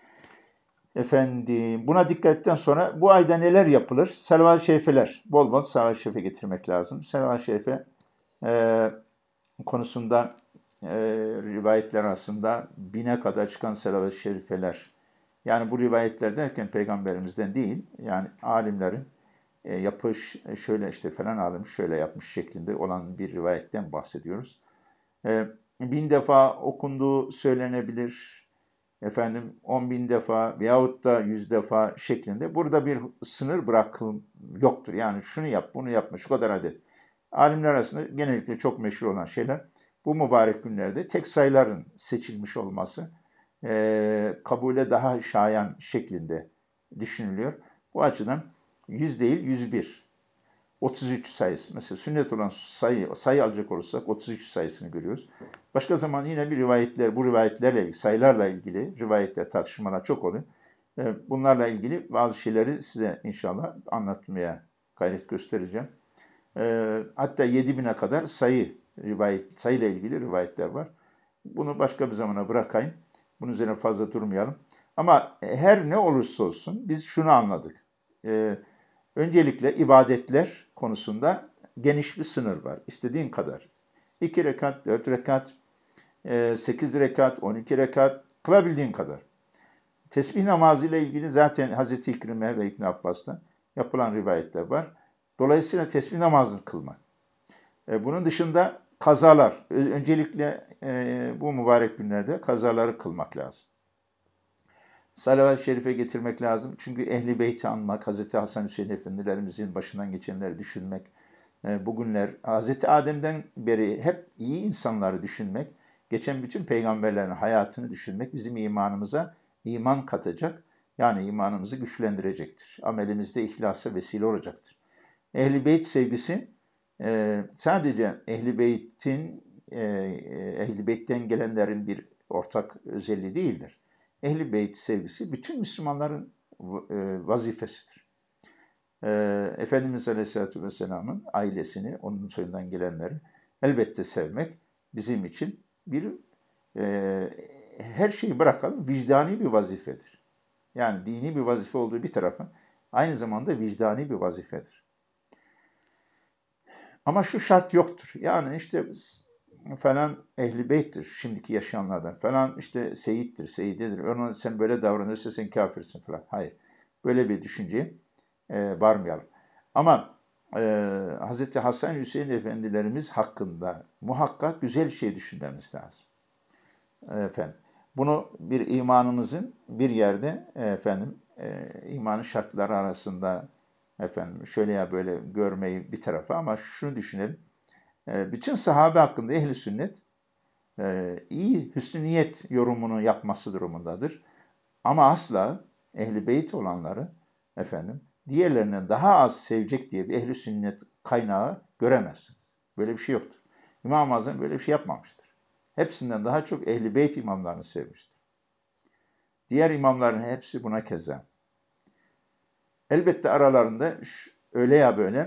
Efendim, buna dikkatten sonra bu ayda neler yapılır? Salavat-ı şerifeler. Bol bol salavat-ı şerife getirmek lazım. Salavat-ı şerife e, konusunda e, rivayetler arasında bine kadar çıkan salavat-ı şerifeler. Yani bu rivayetler derken peygamberimizden değil, yani alimlerin e, yapış şöyle işte falan alim şöyle yapmış şeklinde olan bir rivayetten bahsediyoruz. E, bin defa okunduğu söylenebilir. Efendim on bin defa veyahut da yüz defa şeklinde. Burada bir sınır bırakım yoktur. Yani şunu yap, bunu yapma, şu kadar adet. Alimler arasında genellikle çok meşhur olan şeyler bu mübarek günlerde tek sayıların seçilmiş olması e, kabule daha şayan şeklinde düşünülüyor. Bu açıdan yüz değil yüz bir, otuz üç sayısı. Mesela sünnet olan sayı, sayı alacak olursak otuz üç sayısını görüyoruz. Başka zaman yine bir rivayetler, bu rivayetlerle ilgili, sayılarla ilgili rivayetler, tartışmalar çok oluyor. Bunlarla ilgili bazı şeyleri size inşallah anlatmaya gayret göstereceğim. Hatta yedi bine kadar sayı, rivayet, sayıyla ilgili rivayetler var. Bunu başka bir zamana bırakayım. Bunun üzerine fazla durmayalım. Ama her ne olursa olsun biz şunu anladık. Ee, öncelikle ibadetler konusunda geniş bir sınır var. İstediğin kadar. iki rekat, dört rekat, sekiz rekat, on iki rekat kılabildiğin kadar. Tesbih namazı ile ilgili zaten Hazreti İkrime ve İbn Abbas'tan yapılan rivayetler var. Dolayısıyla tesbih namazını kılmak. Bunun dışında kazalar, öncelikle bu mübarek günlerde kazaları kılmak lazım. Salavat-ı şerife getirmek lazım. Çünkü Ehl-i Beyt'i anmak, Hazreti Hasan Hüseyin Efendilerimizin başından geçenleri düşünmek, bugünler Hazreti Adem'den beri hep iyi insanları düşünmek, geçen bütün peygamberlerin hayatını düşünmek bizim imanımıza iman katacak, yani imanımızı güçlendirecektir. Amelimizde ihlasa vesile olacaktır. Ehl-i Beyt sevgisi sadece Ehl-i Beyt'in, Ehl-i Beyt'ten gelenlerin bir ortak özelliği değildir. Ehl-i Beyt sevgisi bütün Müslümanların vazifesidir. Efendimiz Aleyhisselatü Vesselam'ın ailesini, onun soyundan gelenleri elbette sevmek bizim için bir e, her şeyi bırakalım vicdani bir vazifedir. Yani dini bir vazife olduğu bir tarafa aynı zamanda vicdani bir vazifedir. Ama şu şart yoktur. Yani işte falan Ehl-i Beyt'tir şimdiki yaşayanlardan. Falan işte seyittir, seyidedir. Ona sen böyle davranırsa sen kafirsin falan. Hayır. Böyle bir düşünceye e, varmayalım. Ama e, Hz. Hasan Hüseyin Efendilerimiz hakkında muhakkak güzel şey düşünmemiz lazım. Efendim, bunu bir imanımızın bir yerde efendim e, imanın şartları arasında efendim şöyle ya böyle görmeyi bir tarafa ama şunu düşünelim. E, bütün sahabe hakkında ehl-i sünnet e, iyi hüsnü niyet yorumunu yapması durumundadır. Ama asla ehl-i beyt olanları efendim diğerlerinden daha az sevecek diye bir ehl-i sünnet kaynağı göremezsiniz. Böyle bir şey yoktur. İmam-ı Azam böyle bir şey yapmamıştır. Hepsinden daha çok ehl-i beyt imamlarını sevmiştir. Diğer imamların hepsi buna keza. Elbette aralarında öyle ya böyle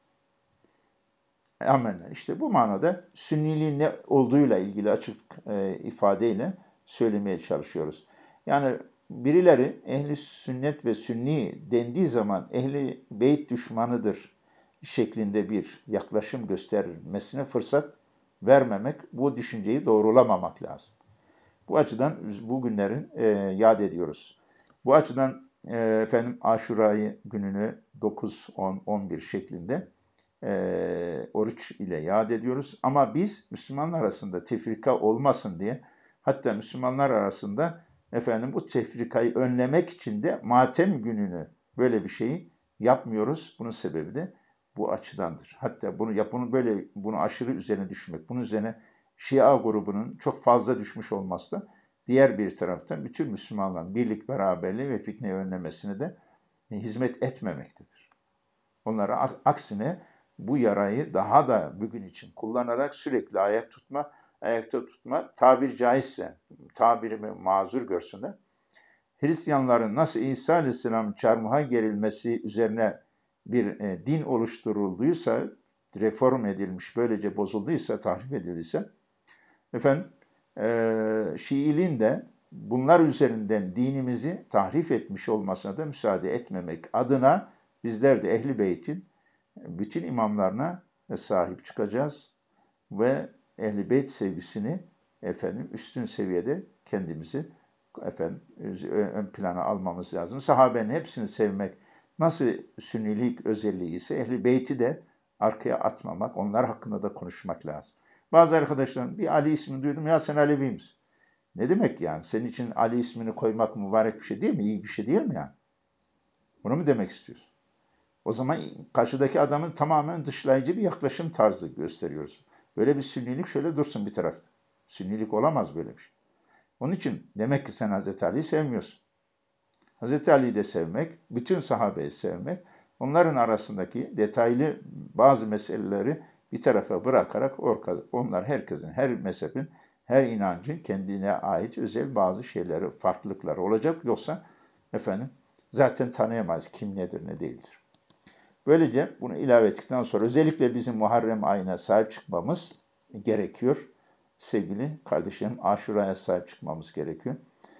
amenna. İşte bu manada sünniliğin ne olduğuyla ilgili açık e, ifadeyle söylemeye çalışıyoruz. Yani birileri ehli sünnet ve sünni dendiği zaman ehli beyt düşmanıdır şeklinde bir yaklaşım göstermesine fırsat vermemek, bu düşünceyi doğrulamamak lazım. Bu açıdan bugünlerin e, yad ediyoruz. Bu açıdan e, efendim Aşura'yı gününü dokuz, on, on bir şeklinde e, oruç ile yad ediyoruz. Ama biz Müslümanlar arasında tefrika olmasın diye, hatta Müslümanlar arasında efendim bu tefrikayı önlemek için de matem gününü böyle bir şeyi yapmıyoruz. Bunun sebebi de bu açıdandır. Hatta bunu yapını böyle bunu aşırı üzerine düşmek, bunun üzerine Şia grubunun çok fazla düşmüş olması da diğer bir taraftan bütün Müslümanların birlik, beraberliği ve fitneyi önlemesine de hizmet etmemektedir. Onlara aksine bu yarayı daha da bugün için kullanarak sürekli ayak tutma, ayakta tutma, tabir caizse, tabirimi mazur görsünler. Hristiyanların nasıl İsa Aleyhisselam çarmıha gerilmesi üzerine bir e, din oluşturulduysa, reform edilmiş, böylece bozulduysa, tahrif edildiyse, efendim, e, Şiiliğin de bunlar üzerinden dinimizi tahrif etmiş olmasına da müsaade etmemek adına bizler de Ehl-i Beyt'in bütün imamlarına sahip çıkacağız ve Ehl-i Beyt sevgisini efendim üstün seviyede kendimizi efendim ön plana almamız lazım. Sahabenin hepsini sevmek nasıl sünnilik özelliği ise Ehl-i Beyt'i de arkaya atmamak, onlar hakkında da konuşmak lazım. Bazı arkadaşlarım bir Ali ismini duydum, ya sen Alevi misin? Ne demek yani? Senin için Ali ismini koymak mübarek bir şey değil mi? İyi bir şey değil mi yani? Bunu mu demek istiyorsun? O zaman karşıdaki adamın tamamen dışlayıcı bir yaklaşım tarzı gösteriyoruz. Böyle bir sünnilik şöyle dursun bir tarafta. Sünnilik olamaz böyle bir şey. Onun için demek ki sen Hazreti Ali'yi sevmiyorsun. Hazreti Ali'yi de sevmek, bütün sahabeyi sevmek, onların arasındaki detaylı bazı meseleleri bir tarafa bırakarak onlar herkesin, her mezhebin, her inancın kendine ait özel bazı şeyleri, farklılıkları olacak. Yoksa efendim zaten tanıyamayız kim nedir ne değildir. Böylece bunu ilave ettikten sonra özellikle bizim Muharrem ayına sahip çıkmamız gerekiyor. Sevgili kardeşlerim, Aşura'ya sahip çıkmamız gerekiyor.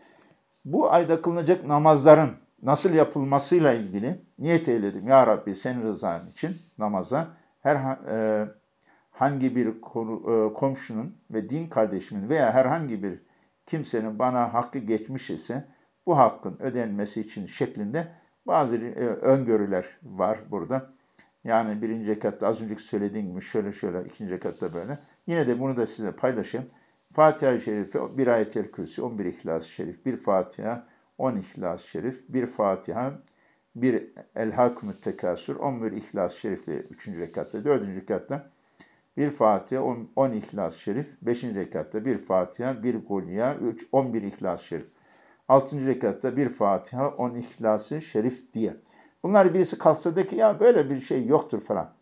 Bu ayda kılınacak namazların nasıl yapılmasıyla ilgili niyet eyledim. Ya Rabbi senin rızan için namaza her e, hangi bir konu, e, komşunun ve din kardeşimin veya herhangi bir kimsenin bana hakkı geçmiş ise bu hakkın ödenmesi için şeklinde bazı e, öngörüler var burada. Yani birinci rekatta az önceki söylediğim gibi şöyle şöyle, ikinci rekatta böyle. Yine de bunu da size paylaşayım. Fatiha-i Şerife, bir Ayet-el Kürsi, on bir İhlas-ı Şerif, bir Fatiha, on İhlas-ı Şerif, bir Fatiha, bir El-Hakmü Tekasür, on bir İhlas-ı Şerif'le üçüncü rekatta, dördüncü rekatta bir Fatiha, on İhlas-ı Şerif, beşinci rekatta bir Fatiha, bir Gulya, on bir İhlas-ı Şerif. altıncı rekatta bir Fatiha, on İhlas-ı Şerif diye. Bunlar birisi kalksa da ki ya böyle bir şey yoktur falan.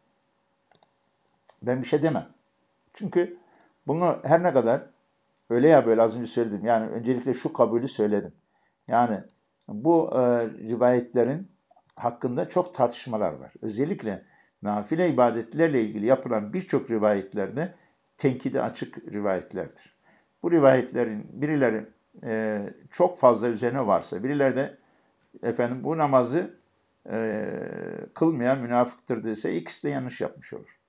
Ben bir şey demem. Çünkü bunu her ne kadar öyle ya böyle az önce söyledim. Yani öncelikle şu kabulü söyledim. Yani bu e, rivayetlerin hakkında çok tartışmalar var. Özellikle nafile ibadetlerle ilgili yapılan birçok rivayetlerde tenkide açık rivayetlerdir. Bu rivayetlerin birileri e, çok fazla üzerine varsa, birileri de efendim bu namazı e, kılmayan münafıktır dese ikisi de yanlış yapmış olur.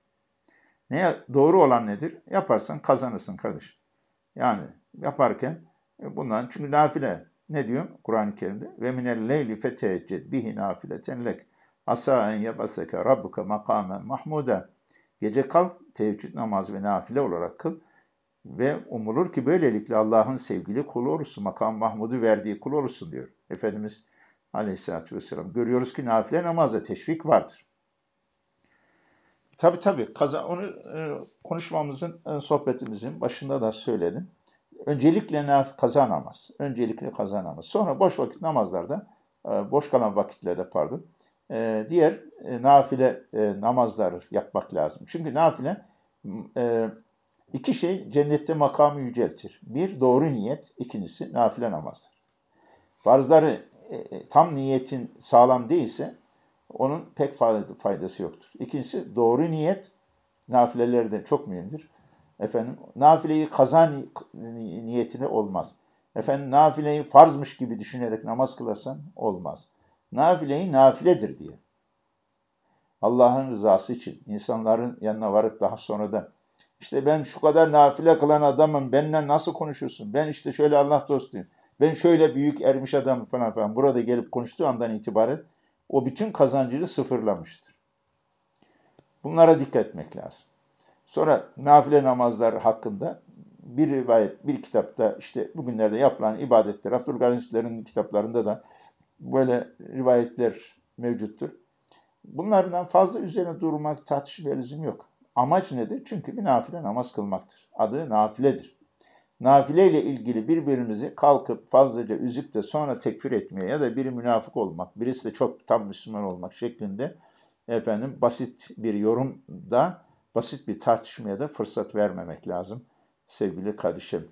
Ne doğru olan nedir? Yaparsan kazanırsın kardeşim. Yani yaparken bundan çünkü nafile ne diyor Kur'an-ı Kerim'de? Ve minel leyli fetehecced bihi nafileten lek. Asa en yebaseke rabbuke makamen mahmuda. Gece kalk teheccüd namazı ve nafile olarak kıl ve umulur ki böylelikle Allah'ın sevgili kulu olursun. Makam Mahmud'u verdiği kul olursun diyor. Efendimiz Aleyhisselatü Vesselam. Görüyoruz ki nafile namazda teşvik vardır. Tabii tabii. Kaza, onu e, konuşmamızın, e, sohbetimizin başında da söyledim. Öncelikle naf kaza namaz. Öncelikle kaza namaz. Sonra boş vakit namazlarda, e, boş kalan vakitlerde pardon, e, diğer e, nafile e, namazları yapmak lazım. Çünkü nafile e, iki şey cennette makamı yüceltir. Bir, doğru niyet. İkincisi, nafile namazdır. Bazıları e, tam niyetin sağlam değilse onun pek faydası yoktur. İkincisi, doğru niyet nafileleri de çok mühimdir. Efendim, nafileyi kaza niyetine olmaz. Efendim, nafileyi farzmış gibi düşünerek namaz kılarsan olmaz. Nafileyi nafiledir diye. Allah'ın rızası için insanların yanına varıp daha sonra da işte ben şu kadar nafile kılan adamım, benimle nasıl konuşuyorsun? Ben işte şöyle Allah dostuyum. Ben şöyle büyük ermiş adamım falan falan. Burada gelip konuştuğu andan itibaren o bütün kazancını sıfırlamıştır. Bunlara dikkat etmek lazım. Sonra nafile namazlar hakkında bir rivayet, bir kitapta işte bugünlerde yapılan ibadetler, Abdülganisilerin kitaplarında da böyle rivayetler mevcuttur. Bunlardan fazla üzerine durmak, tartışmaya lüzum yok. Amaç nedir? Çünkü bir nafile namaz kılmaktır. Adı nafiledir. Nafile ile ilgili birbirimizi kalkıp fazlaca üzüp de sonra tekfir etmeye ya da biri münafık olmak, birisi de çok tam Müslüman olmak şeklinde efendim basit bir yorumda, basit bir tartışmaya da fırsat vermemek lazım sevgili kardeşim.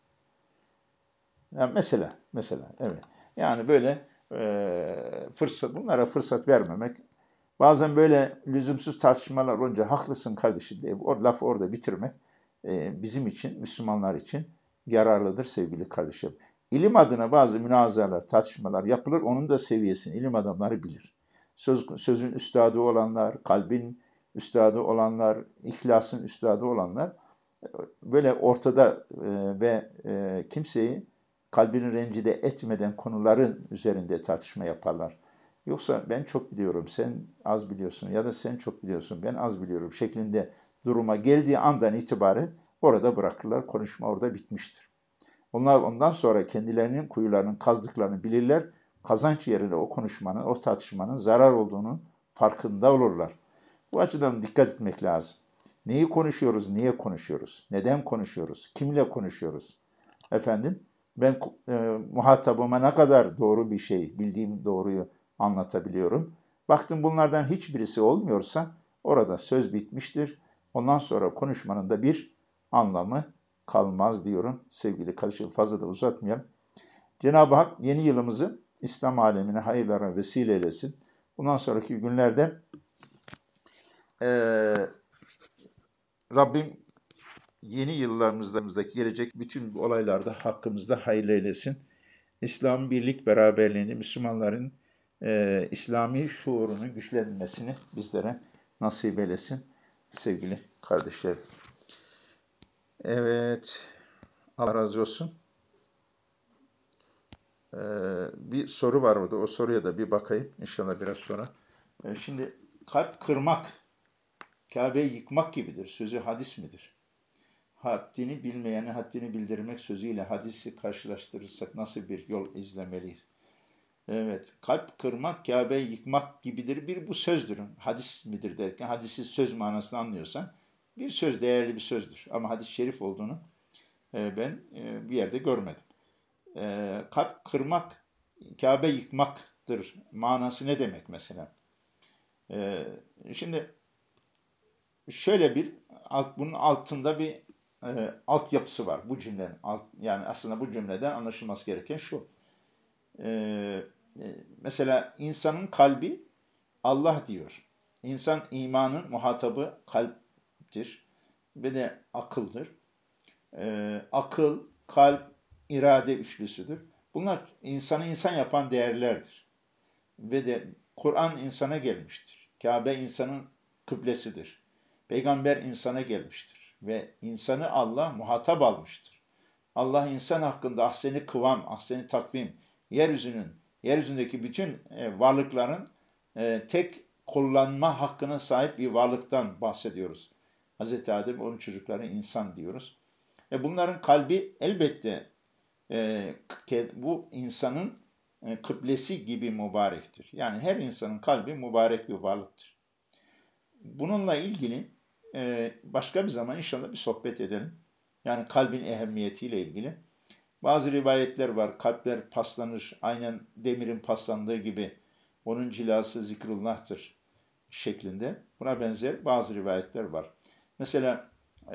Yani mesela, mesela, evet. Yani böyle e, fırsat, bunlara fırsat vermemek. Bazen böyle lüzumsuz tartışmalar olunca haklısın kardeşim diye o lafı orada bitirmek e, bizim için, Müslümanlar için yararlıdır sevgili kardeşim. İlim adına bazı münazaralar, tartışmalar yapılır. Onun da seviyesini ilim adamları bilir. Söz, sözün üstadı olanlar, kalbin üstadı olanlar, ihlasın üstadı olanlar böyle ortada e, ve e, kimseyi kalbini rencide etmeden konuların üzerinde tartışma yaparlar. Yoksa ben çok biliyorum, sen az biliyorsun ya da sen çok biliyorsun, ben az biliyorum şeklinde duruma geldiği andan itibaren orada bırakırlar, konuşma orada bitmiştir. Onlar ondan sonra kendilerinin kuyularının kazdıklarını bilirler, kazanç yerine o konuşmanın, o tartışmanın zarar olduğunu farkında olurlar. Bu açıdan dikkat etmek lazım. Neyi konuşuyoruz, niye konuşuyoruz, neden konuşuyoruz, kimle konuşuyoruz? Efendim, ben e, muhatabıma ne kadar doğru bir şey, bildiğim doğruyu anlatabiliyorum. Baktım bunlardan hiçbirisi olmuyorsa orada söz bitmiştir. Ondan sonra konuşmanın da bir anlamı kalmaz diyorum. Sevgili kardeşim fazla da uzatmayalım. Cenab-ı Hak yeni yılımızı İslam alemine hayırlara vesile eylesin. Bundan sonraki günlerde e, Rabbim yeni yıllarımızdaki gelecek bütün olaylarda hakkımızda hayırlı eylesin. İslam birlik beraberliğini, Müslümanların e, İslami şuurunun güçlenmesini bizlere nasip eylesin sevgili kardeşlerim. Evet, Allah razı olsun. Ee, bir soru var orada, o soruya da bir bakayım inşallah biraz sonra. Ee, şimdi kalp kırmak, Kabe'yi yıkmak gibidir. Sözü hadis midir? Haddini bilmeyene haddini bildirmek sözüyle hadisi karşılaştırırsak nasıl bir yol izlemeliyiz? Evet, kalp kırmak, Kabe'yi yıkmak gibidir. Bir bu sözdür. Hadis midir derken, hadisi söz manasını anlıyorsan, bir söz değerli bir sözdür. Ama hadis-i şerif olduğunu e, ben e, bir yerde görmedim. E, kalp kırmak, Kabe yıkmaktır. Manası ne demek mesela? E, şimdi şöyle bir, alt, bunun altında bir e, altyapısı var bu cümlenin. Alt, yani aslında bu cümleden anlaşılması gereken şu. E, e, mesela insanın kalbi Allah diyor. İnsan imanın muhatabı kalptir ve de akıldır. Ee, akıl, kalp, irade üçlüsüdür. Bunlar insanı insan yapan değerlerdir. Ve de Kur'an insana gelmiştir. Kabe insanın kıblesidir. Peygamber insana gelmiştir. Ve insanı Allah muhatap almıştır. Allah insan hakkında ahseni kıvam, ahseni takvim, yeryüzünün, yeryüzündeki bütün e, varlıkların e, tek kullanma hakkına sahip bir varlıktan bahsediyoruz. Hazreti Adem, onun çocukları insan diyoruz. E bunların kalbi elbette e, bu insanın e, kıblesi gibi mübarektir. Yani her insanın kalbi mübarek bir varlıktır. Bununla ilgili e, başka bir zaman inşallah bir sohbet edelim. Yani kalbin ehemmiyetiyle ilgili. Bazı rivayetler var. Kalpler paslanır. Aynen demirin paslandığı gibi. Onun cilası zikrullah'tır şeklinde. Buna benzer bazı rivayetler var. Mesela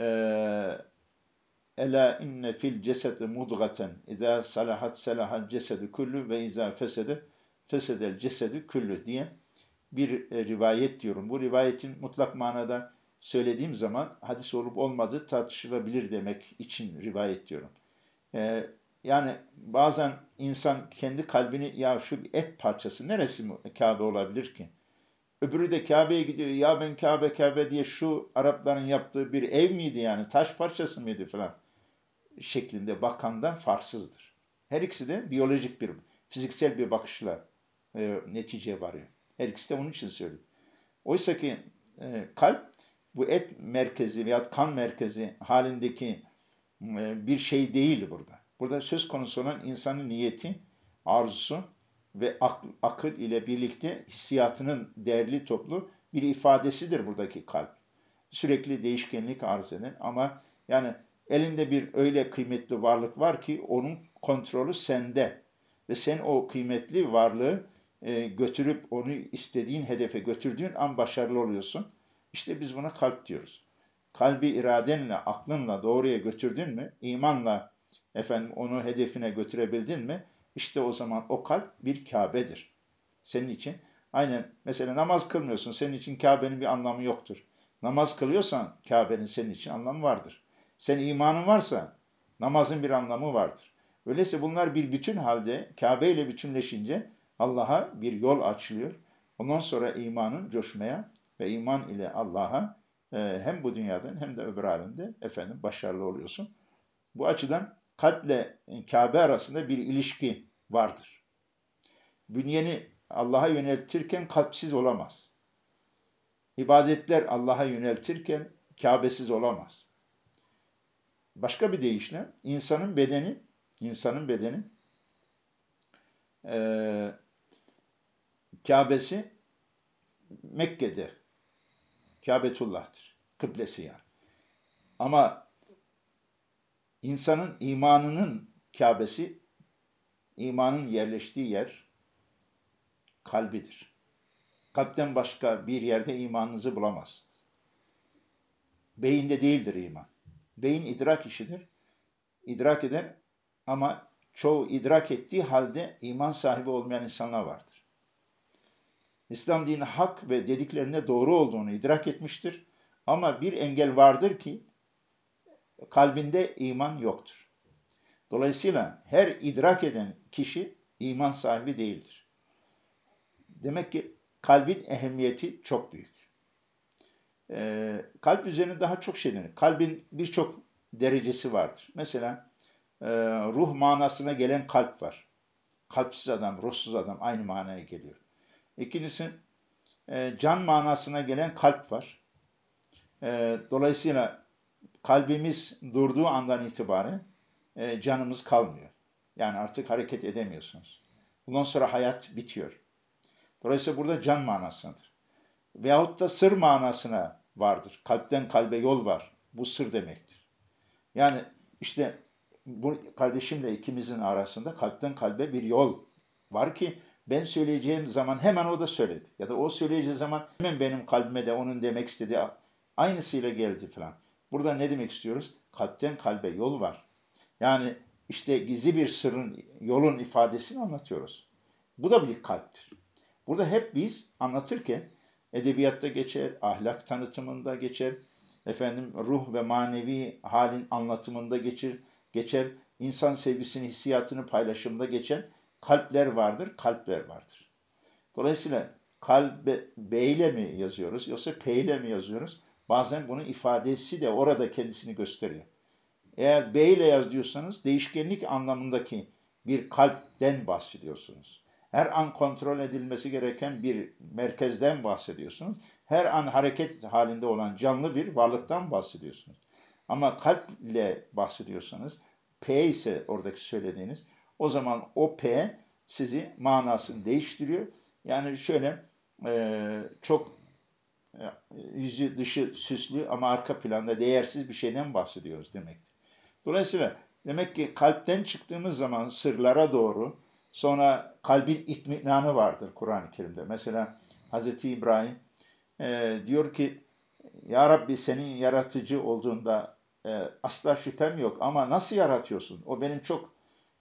Ela inne fil cesedi mudgaten İza salahat salahal cesedu kullu ve izâ fesede fesedel cesedu kullu diye bir e, rivayet diyorum. Bu rivayetin mutlak manada söylediğim zaman hadis olup olmadığı tartışılabilir demek için rivayet diyorum. Ee, yani bazen insan kendi kalbini ya şu bir et parçası neresi mi Kabe olabilir ki? Öbürü de Kabe'ye gidiyor. Ya ben Kabe Kabe diye şu Arapların yaptığı bir ev miydi yani? Taş parçası mıydı falan şeklinde bakandan farksızdır. Her ikisi de biyolojik bir, fiziksel bir bakışla e, neticeye varıyor. Her ikisi de onun için söylüyor. Oysa ki e, kalp bu et merkezi veya kan merkezi halindeki e, bir şey değil burada. Burada söz konusu olan insanın niyeti, arzusu ve akl, akıl ile birlikte hissiyatının değerli toplu bir ifadesidir buradaki kalp. Sürekli değişkenlik arz eden ama yani elinde bir öyle kıymetli varlık var ki onun kontrolü sende ve sen o kıymetli varlığı e, götürüp onu istediğin hedefe götürdüğün an başarılı oluyorsun. İşte biz buna kalp diyoruz. Kalbi iradenle, aklınla doğruya götürdün mü, imanla efendim onu hedefine götürebildin mi, işte o zaman o kalp bir Kabe'dir. Senin için aynen mesela namaz kılmıyorsun, senin için Kabe'nin bir anlamı yoktur. Namaz kılıyorsan Kabe'nin senin için anlamı vardır. Senin imanın varsa namazın bir anlamı vardır. Öyleyse bunlar bir bütün halde Kabe ile bütünleşince Allah'a bir yol açılıyor. Ondan sonra imanın coşmaya ve iman ile Allah'a e, hem bu dünyadan hem de öbür alemde efendim başarılı oluyorsun. Bu açıdan kalple Kabe arasında bir ilişki vardır. Bünyeni Allah'a yöneltirken kalpsiz olamaz. İbadetler Allah'a yöneltirken Kabe'siz olamaz. Başka bir deyişle insanın bedeni, insanın bedeni e, Kabe'si Mekke'de, Kabetullah'tır. Kıblesi yani. Ama insanın imanının Kabe'si, imanın yerleştiği yer kalbidir. Kalpten başka bir yerde imanınızı bulamazsınız. Beyinde değildir iman. Beyin idrak işidir. İdrak eder ama çoğu idrak ettiği halde iman sahibi olmayan insanlar vardır. İslam dini hak ve dediklerinde doğru olduğunu idrak etmiştir. Ama bir engel vardır ki kalbinde iman yoktur. Dolayısıyla her idrak eden kişi iman sahibi değildir. Demek ki kalbin ehemmiyeti çok büyük. Ee, kalp üzerine daha çok şey denir. Kalbin birçok derecesi vardır. Mesela e, ruh manasına gelen kalp var. Kalpsiz adam, ruhsuz adam aynı manaya geliyor. İkincisi e, can manasına gelen kalp var. E, dolayısıyla kalbimiz durduğu andan itibaren e, canımız kalmıyor. Yani artık hareket edemiyorsunuz. Bundan sonra hayat bitiyor. Dolayısıyla burada can manasındadır. Veyahut da sır manasına vardır. Kalpten kalbe yol var. Bu sır demektir. Yani işte bu kardeşimle ikimizin arasında kalpten kalbe bir yol var ki ben söyleyeceğim zaman hemen o da söyledi. Ya da o söyleyeceği zaman hemen benim kalbime de onun demek istediği aynısıyla geldi falan. Burada ne demek istiyoruz? Kalpten kalbe yol var. Yani işte gizli bir sırrın, yolun ifadesini anlatıyoruz. Bu da bir kalptir. Burada hep biz anlatırken edebiyatta geçer, ahlak tanıtımında geçer, efendim ruh ve manevi halin anlatımında geçer, geçer, insan sevgisini, hissiyatını paylaşımda geçen kalpler vardır, kalpler vardır. Dolayısıyla kalbe B ile mi yazıyoruz yoksa P ile mi yazıyoruz? Bazen bunun ifadesi de orada kendisini gösteriyor. Eğer B ile yaz diyorsanız değişkenlik anlamındaki bir kalpten bahsediyorsunuz. Her an kontrol edilmesi gereken bir merkezden bahsediyorsunuz. Her an hareket halinde olan canlı bir varlıktan bahsediyorsunuz. Ama kalple bahsediyorsanız, P ise oradaki söylediğiniz, o zaman o P sizi manasını değiştiriyor. Yani şöyle e, çok e, yüzü dışı süslü ama arka planda değersiz bir şeyden bahsediyoruz demektir. Dolayısıyla demek ki kalpten çıktığımız zaman sırlara doğru sonra kalbin itminanı vardır Kur'an-ı Kerim'de. Mesela Hazreti İbrahim e, diyor ki Ya Rabbi senin yaratıcı olduğunda e, asla şüphem yok ama nasıl yaratıyorsun? O benim çok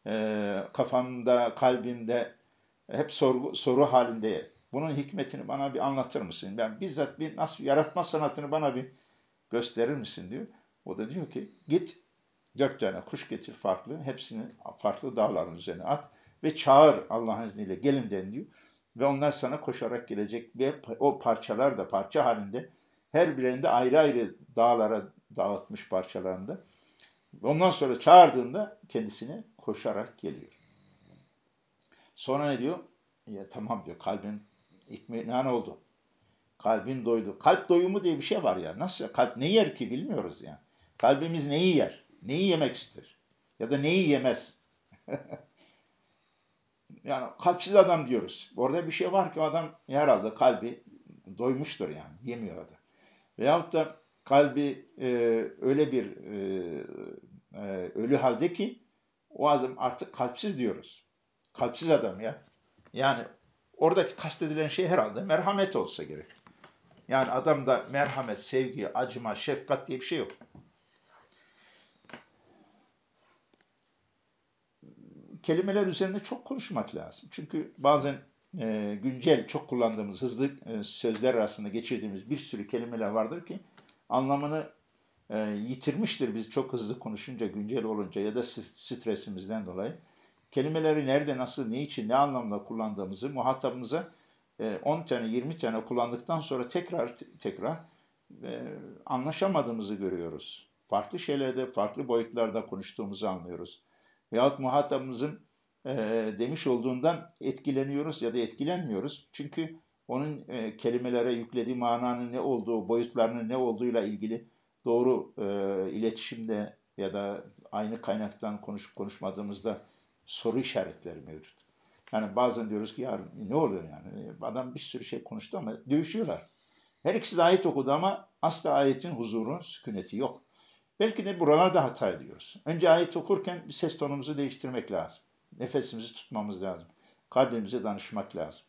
e, kafamda, kalbimde hep soru, soru halinde. Bunun hikmetini bana bir anlatır mısın? Ben bizzat bir nasıl yaratma sanatını bana bir gösterir misin diyor. O da diyor ki git dört tane kuş getir farklı. Hepsini farklı dağların üzerine at ve çağır Allah'ın izniyle gelin den diyor. Ve onlar sana koşarak gelecek ve o parçalar da parça halinde her birinde ayrı ayrı dağlara dağıtmış parçalarında. Ondan sonra çağırdığında kendisine koşarak geliyor. Sonra ne diyor? Ya tamam diyor kalbin itminan oldu. Kalbin doydu. Kalp doyumu diye bir şey var ya. Nasıl? Kalp ne yer ki bilmiyoruz yani. Kalbimiz neyi yer? Neyi yemek ister? Ya da neyi yemez? Yani kalpsiz adam diyoruz. Orada bir şey var ki o adam herhalde kalbi doymuştur yani. Yemiyor adam. Veyahut da kalbi e, öyle bir e, e, ölü halde ki o adam artık kalpsiz diyoruz. Kalpsiz adam ya. Yani Oradaki kastedilen şey herhalde merhamet olsa gerek. Yani adamda merhamet, sevgi, acıma, şefkat diye bir şey yok. Kelimeler üzerinde çok konuşmak lazım. Çünkü bazen e, güncel çok kullandığımız hızlı e, sözler arasında geçirdiğimiz bir sürü kelimeler vardır ki anlamını e, yitirmiştir biz çok hızlı konuşunca, güncel olunca ya da stresimizden dolayı. Kelimeleri nerede, nasıl, ne için, ne anlamda kullandığımızı muhatabımıza e, on tane, yirmi tane kullandıktan sonra tekrar tekrar e, anlaşamadığımızı görüyoruz. Farklı şeylerde, farklı boyutlarda konuştuğumuzu anlıyoruz. Veyahut muhatabımızın e, demiş olduğundan etkileniyoruz ya da etkilenmiyoruz. Çünkü onun e, kelimelere yüklediği mananın ne olduğu, boyutlarının ne olduğuyla ilgili doğru e, iletişimde ya da aynı kaynaktan konuşup konuşmadığımızda soru işaretleri mevcut. Yani bazen diyoruz ki ya ne oluyor yani? Adam bir sürü şey konuştu ama dövüşüyorlar. Her ikisi de ayet okudu ama asla ayetin huzuru, sükuneti yok. Belki de buralarda hata ediyoruz. Önce ayet okurken bir ses tonumuzu değiştirmek lazım. Nefesimizi tutmamız lazım. Kalbimize danışmak lazım.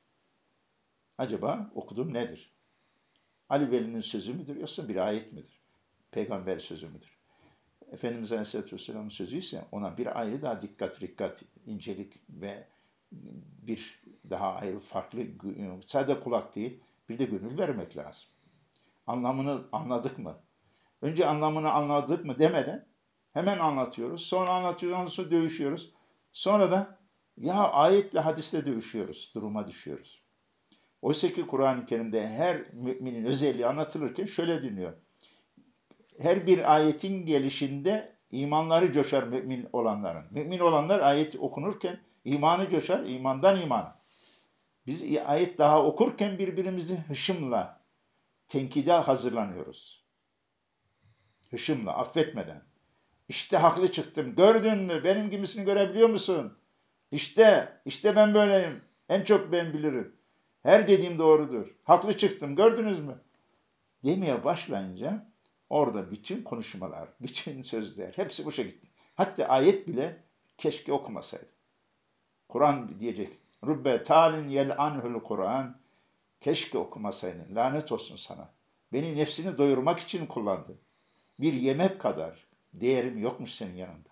Acaba okuduğum nedir? Ali Veli'nin sözü müdür yoksa bir ayet midir? Peygamber sözü müdür? Efendimiz Aleyhisselatü Vesselam'ın sözü ise ona bir ayrı daha dikkat, dikkat, incelik ve bir daha ayrı farklı, sadece kulak değil, bir de gönül vermek lazım. Anlamını anladık mı? Önce anlamını anladık mı demeden hemen anlatıyoruz. Sonra anlatıyoruz, ondan sonra dövüşüyoruz. Sonra da ya ayetle hadisle dövüşüyoruz, duruma düşüyoruz. Oysa ki Kur'an-ı Kerim'de her müminin özelliği anlatılırken şöyle dinliyor. Her bir ayetin gelişinde imanları coşar mümin olanların. Mümin olanlar ayet okunurken imanı coşar, imandan imana. Biz ayet daha okurken birbirimizi hışımla, tenkide hazırlanıyoruz. Hışımla, affetmeden. İşte haklı çıktım. Gördün mü? Benim gibisini görebiliyor musun? İşte, işte ben böyleyim. En çok ben bilirim. Her dediğim doğrudur. Haklı çıktım. Gördünüz mü? Demeye başlayınca orada bütün konuşmalar, bütün sözler hepsi boşa gitti. Hatta ayet bile keşke okumasaydı. Kur'an diyecek. Rubbe talin yel'anhul Kur'an. Keşke okumasaydın. Lanet olsun sana. Beni nefsini doyurmak için kullandı. Bir yemek kadar değerim yokmuş senin yanında.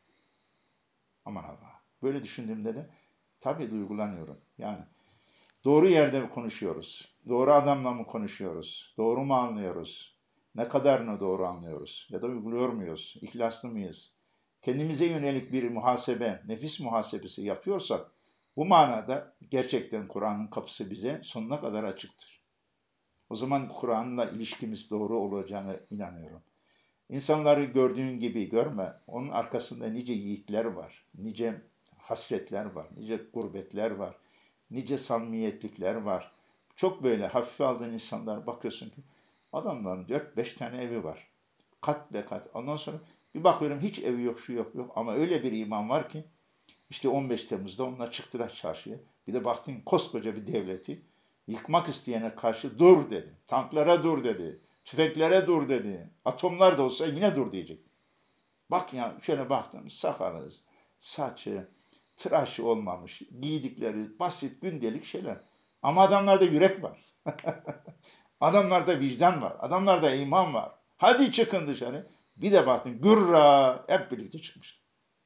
Aman Allah. Böyle düşündüğümde de tabii duygulanıyorum. Yani doğru yerde mi konuşuyoruz? Doğru adamla mı konuşuyoruz? Doğru mu anlıyoruz? Ne kadarını doğru anlıyoruz? Ya da uyguluyor muyuz? İhlaslı mıyız? Kendimize yönelik bir muhasebe, nefis muhasebesi yapıyorsak bu manada gerçekten Kur'an'ın kapısı bize sonuna kadar açıktır. O zaman Kur'an'la ilişkimiz doğru olacağına inanıyorum. İnsanları gördüğün gibi görme. Onun arkasında nice yiğitler var, nice hasretler var, nice gurbetler var, nice samimiyetlikler var. Çok böyle hafife aldığın insanlar bakıyorsun ki adamların dört beş tane evi var. Kat be kat. Ondan sonra bir bakıyorum hiç evi yok, şu yok, yok. Ama öyle bir iman var ki işte on beş Temmuz'da onlar çıktılar çarşıya. Bir de baktın koskoca bir devleti yıkmak isteyene karşı dur dedi. Tanklara dur dedi. Tüfeklere dur dedi. Atomlar da olsa yine dur diyecek. Bak ya şöyle baktım sakalı, saçı, tıraşı olmamış, giydikleri basit gündelik şeyler. Ama adamlarda yürek var. Adamlarda vicdan var. Adamlarda iman var. Hadi çıkın dışarı. Bir de baktım gürra hep birlikte çıkmış.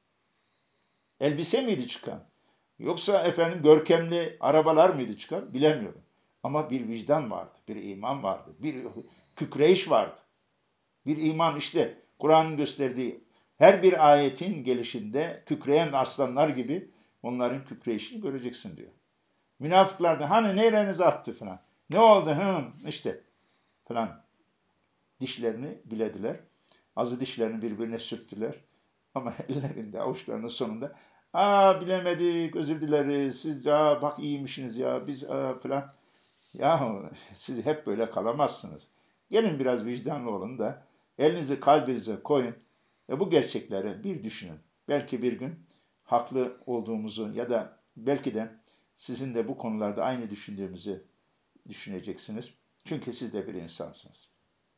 Elbise miydi çıkan? Yoksa efendim görkemli arabalar mıydı çıkan? Bilemiyorum. Ama bir vicdan vardı, bir iman vardı, bir kükreyiş vardı. Bir iman işte Kur'an'ın gösterdiği her bir ayetin gelişinde kükreyen aslanlar gibi onların kükreyişini göreceksin diyor. Münafıklar da hani neyreniz arttı falan. Ne oldu? Hı, işte falan. Dişlerini bilediler. Azı dişlerini birbirine sürttüler. Ama ellerinde avuçlarının sonunda aa bilemedik özür dileriz siz aa, bak iyiymişsiniz ya biz aa, falan. Yahu siz hep böyle kalamazsınız. Gelin biraz vicdanlı olun da elinizi kalbinize koyun. Ve bu gerçekleri bir düşünün. Belki bir gün haklı olduğumuzu ya da belki de sizin de bu konularda aynı düşündüğümüzü düşüneceksiniz. Çünkü siz de bir insansınız.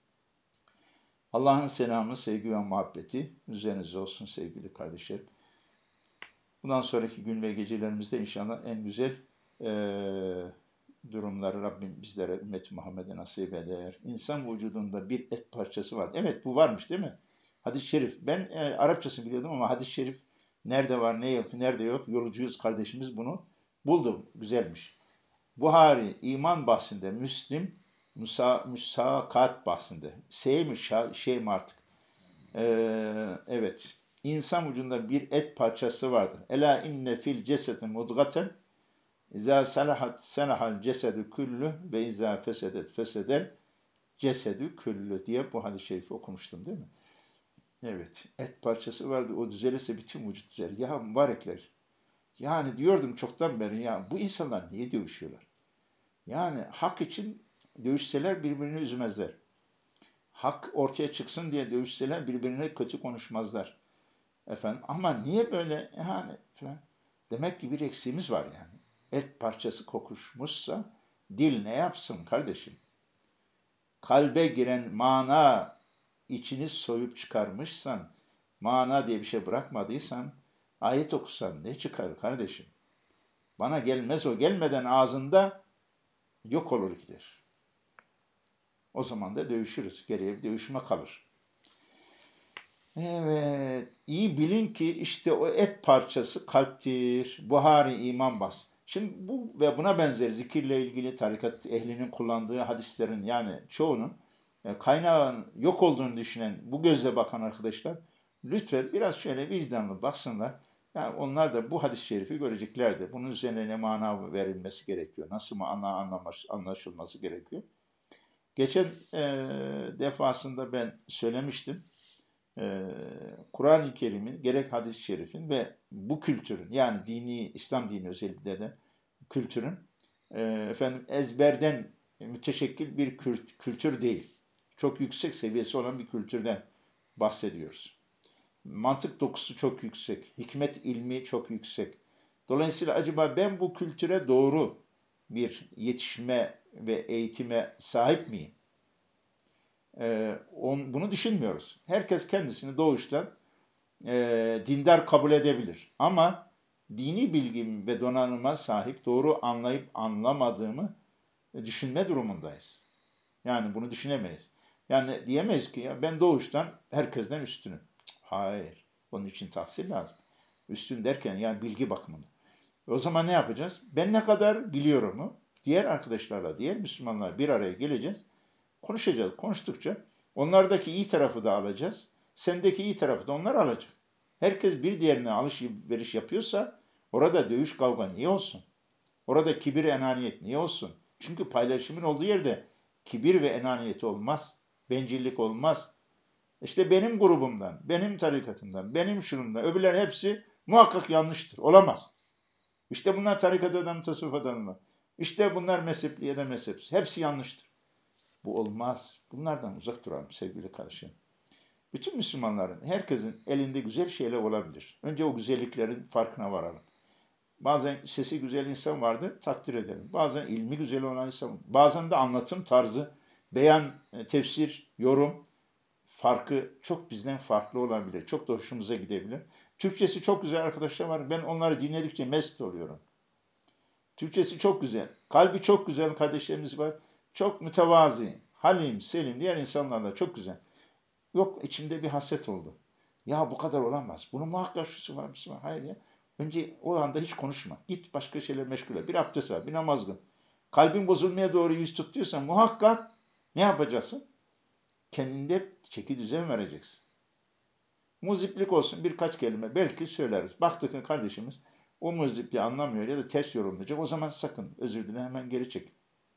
Allah'ın selamı, sevgi ve muhabbeti üzerinize olsun sevgili kardeşlerim. Bundan sonraki gün ve gecelerimizde inşallah en güzel e, durumları Rabbim bizlere ümmet Muhammed'e nasip eder. İnsan vücudunda bir et parçası var. Evet, bu varmış değil mi? Hadis-i şerif. Ben e, Arapçasını biliyordum ama hadis-i şerif nerede var, ne yok, nerede yok? Yolcuyuz kardeşimiz bunu buldum. Güzelmiş. Buhari iman bahsinde, Müslim müsa, müsakat bahsinde. Şey mi, şa, şey mi artık? Ee, evet. İnsan vücudunda bir et parçası vardır. Ela inne fil cesedi mudgaten İza salahat salahal cesedü küllü ve izâ fesedet fesedel cesedü küllü diye bu hadis-i şerifi okumuştum değil mi? Evet. Et parçası vardı. O düzelirse bütün vücut düzelir. Ya mübarekler. Yani diyordum çoktan beri ya bu insanlar niye dövüşüyorlar? Yani hak için dövüşseler birbirini üzmezler. Hak ortaya çıksın diye dövüşseler birbirine kötü konuşmazlar. Efendim ama niye böyle yani falan. Demek ki bir eksiğimiz var yani. Et parçası kokuşmuşsa dil ne yapsın kardeşim? Kalbe giren mana içini soyup çıkarmışsan, mana diye bir şey bırakmadıysan, ayet okusan ne çıkar kardeşim? Bana gelmez o gelmeden ağzında yok olur gider. O zaman da dövüşürüz. Geriye bir dövüşme kalır. Evet, iyi bilin ki işte o et parçası kalptir. Buhari iman bas. Şimdi bu ve buna benzer zikirle ilgili tarikat ehlinin kullandığı hadislerin yani çoğunun e, kaynağın yok olduğunu düşünen bu gözle bakan arkadaşlar lütfen biraz şöyle vicdanlı baksınlar. Yani onlar da bu hadis-i şerifi göreceklerdir. Bunun üzerine ne mana verilmesi gerekiyor? Nasıl mana anlamış, anlaşılması gerekiyor? Geçen e, defasında ben söylemiştim. Ee, Kur'an-ı Kerim'in gerek hadis-i şerifin ve bu kültürün yani dini, İslam dini özellikle de kültürün e, efendim ezberden müteşekkil bir kültür değil. Çok yüksek seviyesi olan bir kültürden bahsediyoruz. Mantık dokusu çok yüksek, hikmet ilmi çok yüksek. Dolayısıyla acaba ben bu kültüre doğru bir yetişme ve eğitime sahip miyim? Ee, on, bunu düşünmüyoruz. Herkes kendisini doğuştan e, dindar kabul edebilir. Ama dini bilgim ve donanıma sahip doğru anlayıp anlamadığımı düşünme durumundayız. Yani bunu düşünemeyiz. Yani diyemeyiz ki ya ben doğuştan herkesten üstünüm. Hayır. Onun için tahsil lazım. Üstün derken yani bilgi bakımında. O zaman ne yapacağız? Ben ne kadar biliyorum mu? Diğer arkadaşlarla, diğer Müslümanlar bir araya geleceğiz. Konuşacağız. Konuştukça onlardaki iyi tarafı da alacağız. Sendeki iyi tarafı da onlar alacak. Herkes bir diğerine alışveriş yapıyorsa orada dövüş kavga niye olsun? Orada kibir enaniyet niye olsun? Çünkü paylaşımın olduğu yerde kibir ve enaniyet olmaz. Bencillik olmaz. İşte benim grubumdan, benim tarikatımdan, benim şunumdan, öbürler hepsi muhakkak yanlıştır. Olamaz. İşte bunlar tarikat adamı, tasavvuf adamı. İşte bunlar mezhepli ya da mezhepsiz. Hepsi yanlıştır. Bu olmaz. Bunlardan uzak duralım sevgili kardeşim. Bütün Müslümanların, herkesin elinde güzel şeyler olabilir. Önce o güzelliklerin farkına varalım. Bazen sesi güzel insan vardır, takdir edelim. Bazen ilmi güzel olan insan, bazen de anlatım tarzı, beyan, e, tefsir, yorum farkı çok bizden farklı olabilir. Çok da hoşumuza gidebilir. Türkçesi çok güzel arkadaşlar var. Ben onları dinledikçe mest oluyorum. Türkçesi çok güzel. Kalbi çok güzel kardeşlerimiz var. Çok mütevazi, halim, selim diğer insanlarla çok güzel. Yok içimde bir haset oldu. Ya bu kadar olamaz. Bunun muhakkak şusu var, busu var. Hayır ya. Önce o anda hiç konuşma. Git başka şeyle meşgul ol. Bir abdest al, bir namaz kıl. Kalbin bozulmaya doğru yüz tutuyorsan muhakkak ne yapacaksın? Kendinde çeki düzen vereceksin. Muziplik olsun birkaç kelime belki söyleriz. Baktık ki kardeşimiz o muzipliği anlamıyor ya da ters yorumlayacak. O zaman sakın özür dile hemen geri çek.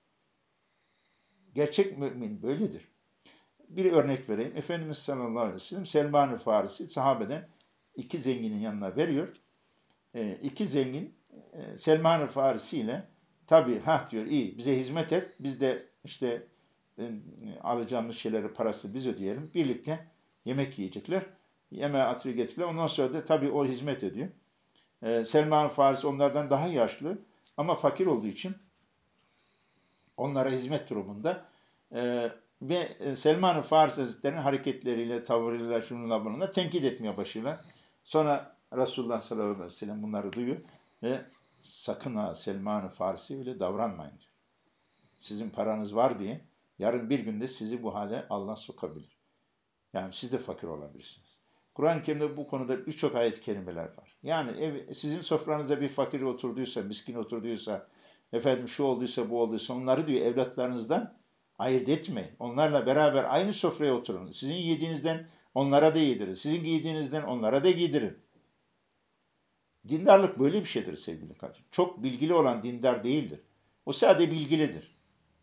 Gerçek mümin böyledir. Bir örnek vereyim. Efendimiz sallallahu aleyhi ve sellem Selman-ı Farisi sahabeden iki zenginin yanına veriyor. E, iki zengin e, Selman-ı Farisi ile tabii ha diyor iyi bize hizmet et. Biz de işte e, alacağımız şeyleri parası biz ödeyelim. Birlikte yemek yiyecekler. Yemeğe atıyor getiriyor. Ondan sonra da tabii o hizmet ediyor. E, Selman-ı Farisi onlardan daha yaşlı ama fakir olduğu için onlara hizmet durumunda. E, ve e, Selman-ı Farisi Hazretleri'nin hareketleriyle, tavırıyla, şununla bununla tenkit etmeye başlıyorlar. Sonra Resulullah sallallahu aleyhi ve sellem bunları duyuyor ve Sakın ha Selman-ı Farisi öyle davranmayın diyor. Sizin paranız var diye yarın bir günde sizi bu hale Allah sokabilir. Yani siz de fakir olabilirsiniz. Kur'an-ı Kerim'de bu konuda birçok ayet-i kerimeler var. Yani ev, sizin sofranızda bir fakir oturduysa, miskin oturduysa, efendim şu olduysa, bu olduysa onları diyor evlatlarınızdan ayırt etmeyin. Onlarla beraber aynı sofraya oturun. Sizin yediğinizden onlara da yedirin. Sizin giydiğinizden onlara da giydirin. Dindarlık böyle bir şeydir sevgili kardeşim. Çok bilgili olan dindar değildir. O sadece bilgilidir.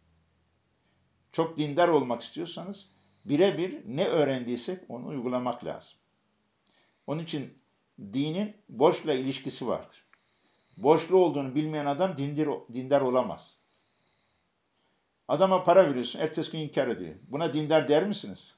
Çok dindar olmak istiyorsanız birebir ne öğrendiysek onu uygulamak lazım. Onun için dinin borçla ilişkisi vardır. Borçlu olduğunu bilmeyen adam dindir, dindar olamaz. Adama para veriyorsun, ertesi gün inkar ediyor. Buna dindar der misiniz?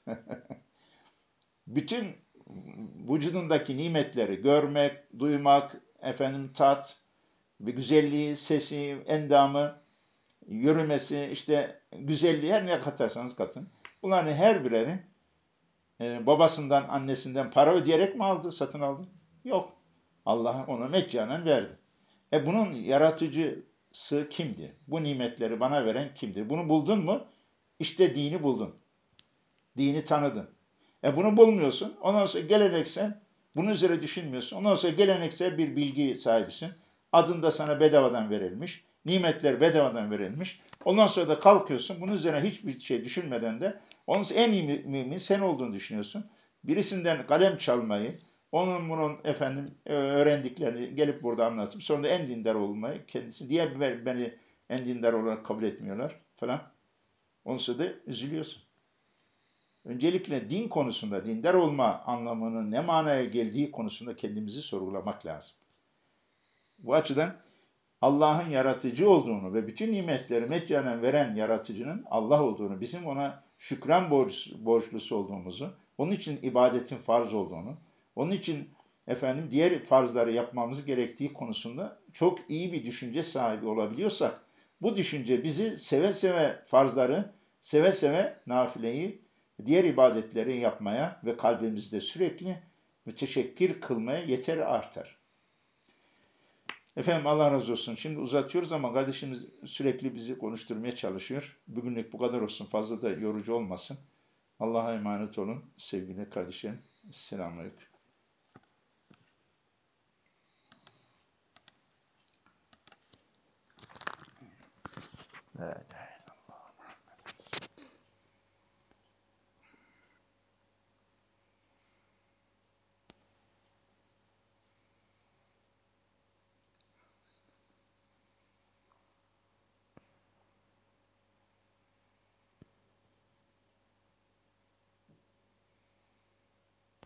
Bütün vücudundaki nimetleri görmek, duymak, efendim tat, bir güzelliği, sesi, endamı, yürümesi, işte güzelliği her ne katarsanız katın. Bunların her bireri e, babasından, annesinden para ödeyerek mi aldı, satın aldı? Yok. Allah ona meccanen verdi. E bunun yaratıcısı kimdi? Bu nimetleri bana veren kimdir? Bunu buldun mu? İşte dini buldun. Dini tanıdın. E bunu bulmuyorsun. Ondan sonra geleneksel, bunun üzere düşünmüyorsun. Ondan sonra geleneksel bir bilgi sahibisin. Adın da sana bedavadan verilmiş. Nimetler bedavadan verilmiş. Ondan sonra da kalkıyorsun. Bunun üzerine hiçbir şey düşünmeden de onun en iyi mümin sen olduğunu düşünüyorsun. Birisinden kalem çalmayı, onun bunun efendim öğrendiklerini gelip burada anlatıp sonra da en dindar olmayı kendisi diye beni en dindar olarak kabul etmiyorlar falan. Onun sonra da üzülüyorsun. Öncelikle din konusunda, dindar olma anlamının ne manaya geldiği konusunda kendimizi sorgulamak lazım. Bu açıdan Allah'ın yaratıcı olduğunu ve bütün nimetleri meccanen veren yaratıcının Allah olduğunu, bizim ona şükran borç, borçlusu olduğumuzu, onun için ibadetin farz olduğunu, onun için efendim diğer farzları yapmamız gerektiği konusunda çok iyi bir düşünce sahibi olabiliyorsak, bu düşünce bizi seve seve farzları, seve seve nafileyi, diğer ibadetleri yapmaya ve kalbimizde sürekli müteşekkir kılmaya yeter artar. Efendim Allah razı olsun. Şimdi uzatıyoruz ama kardeşimiz sürekli bizi konuşturmaya çalışıyor. Bugünlük bu kadar olsun. Fazla da yorucu olmasın. Allah'a emanet olun. Sevgili kardeşlerim. Selamünaleyküm. Evet.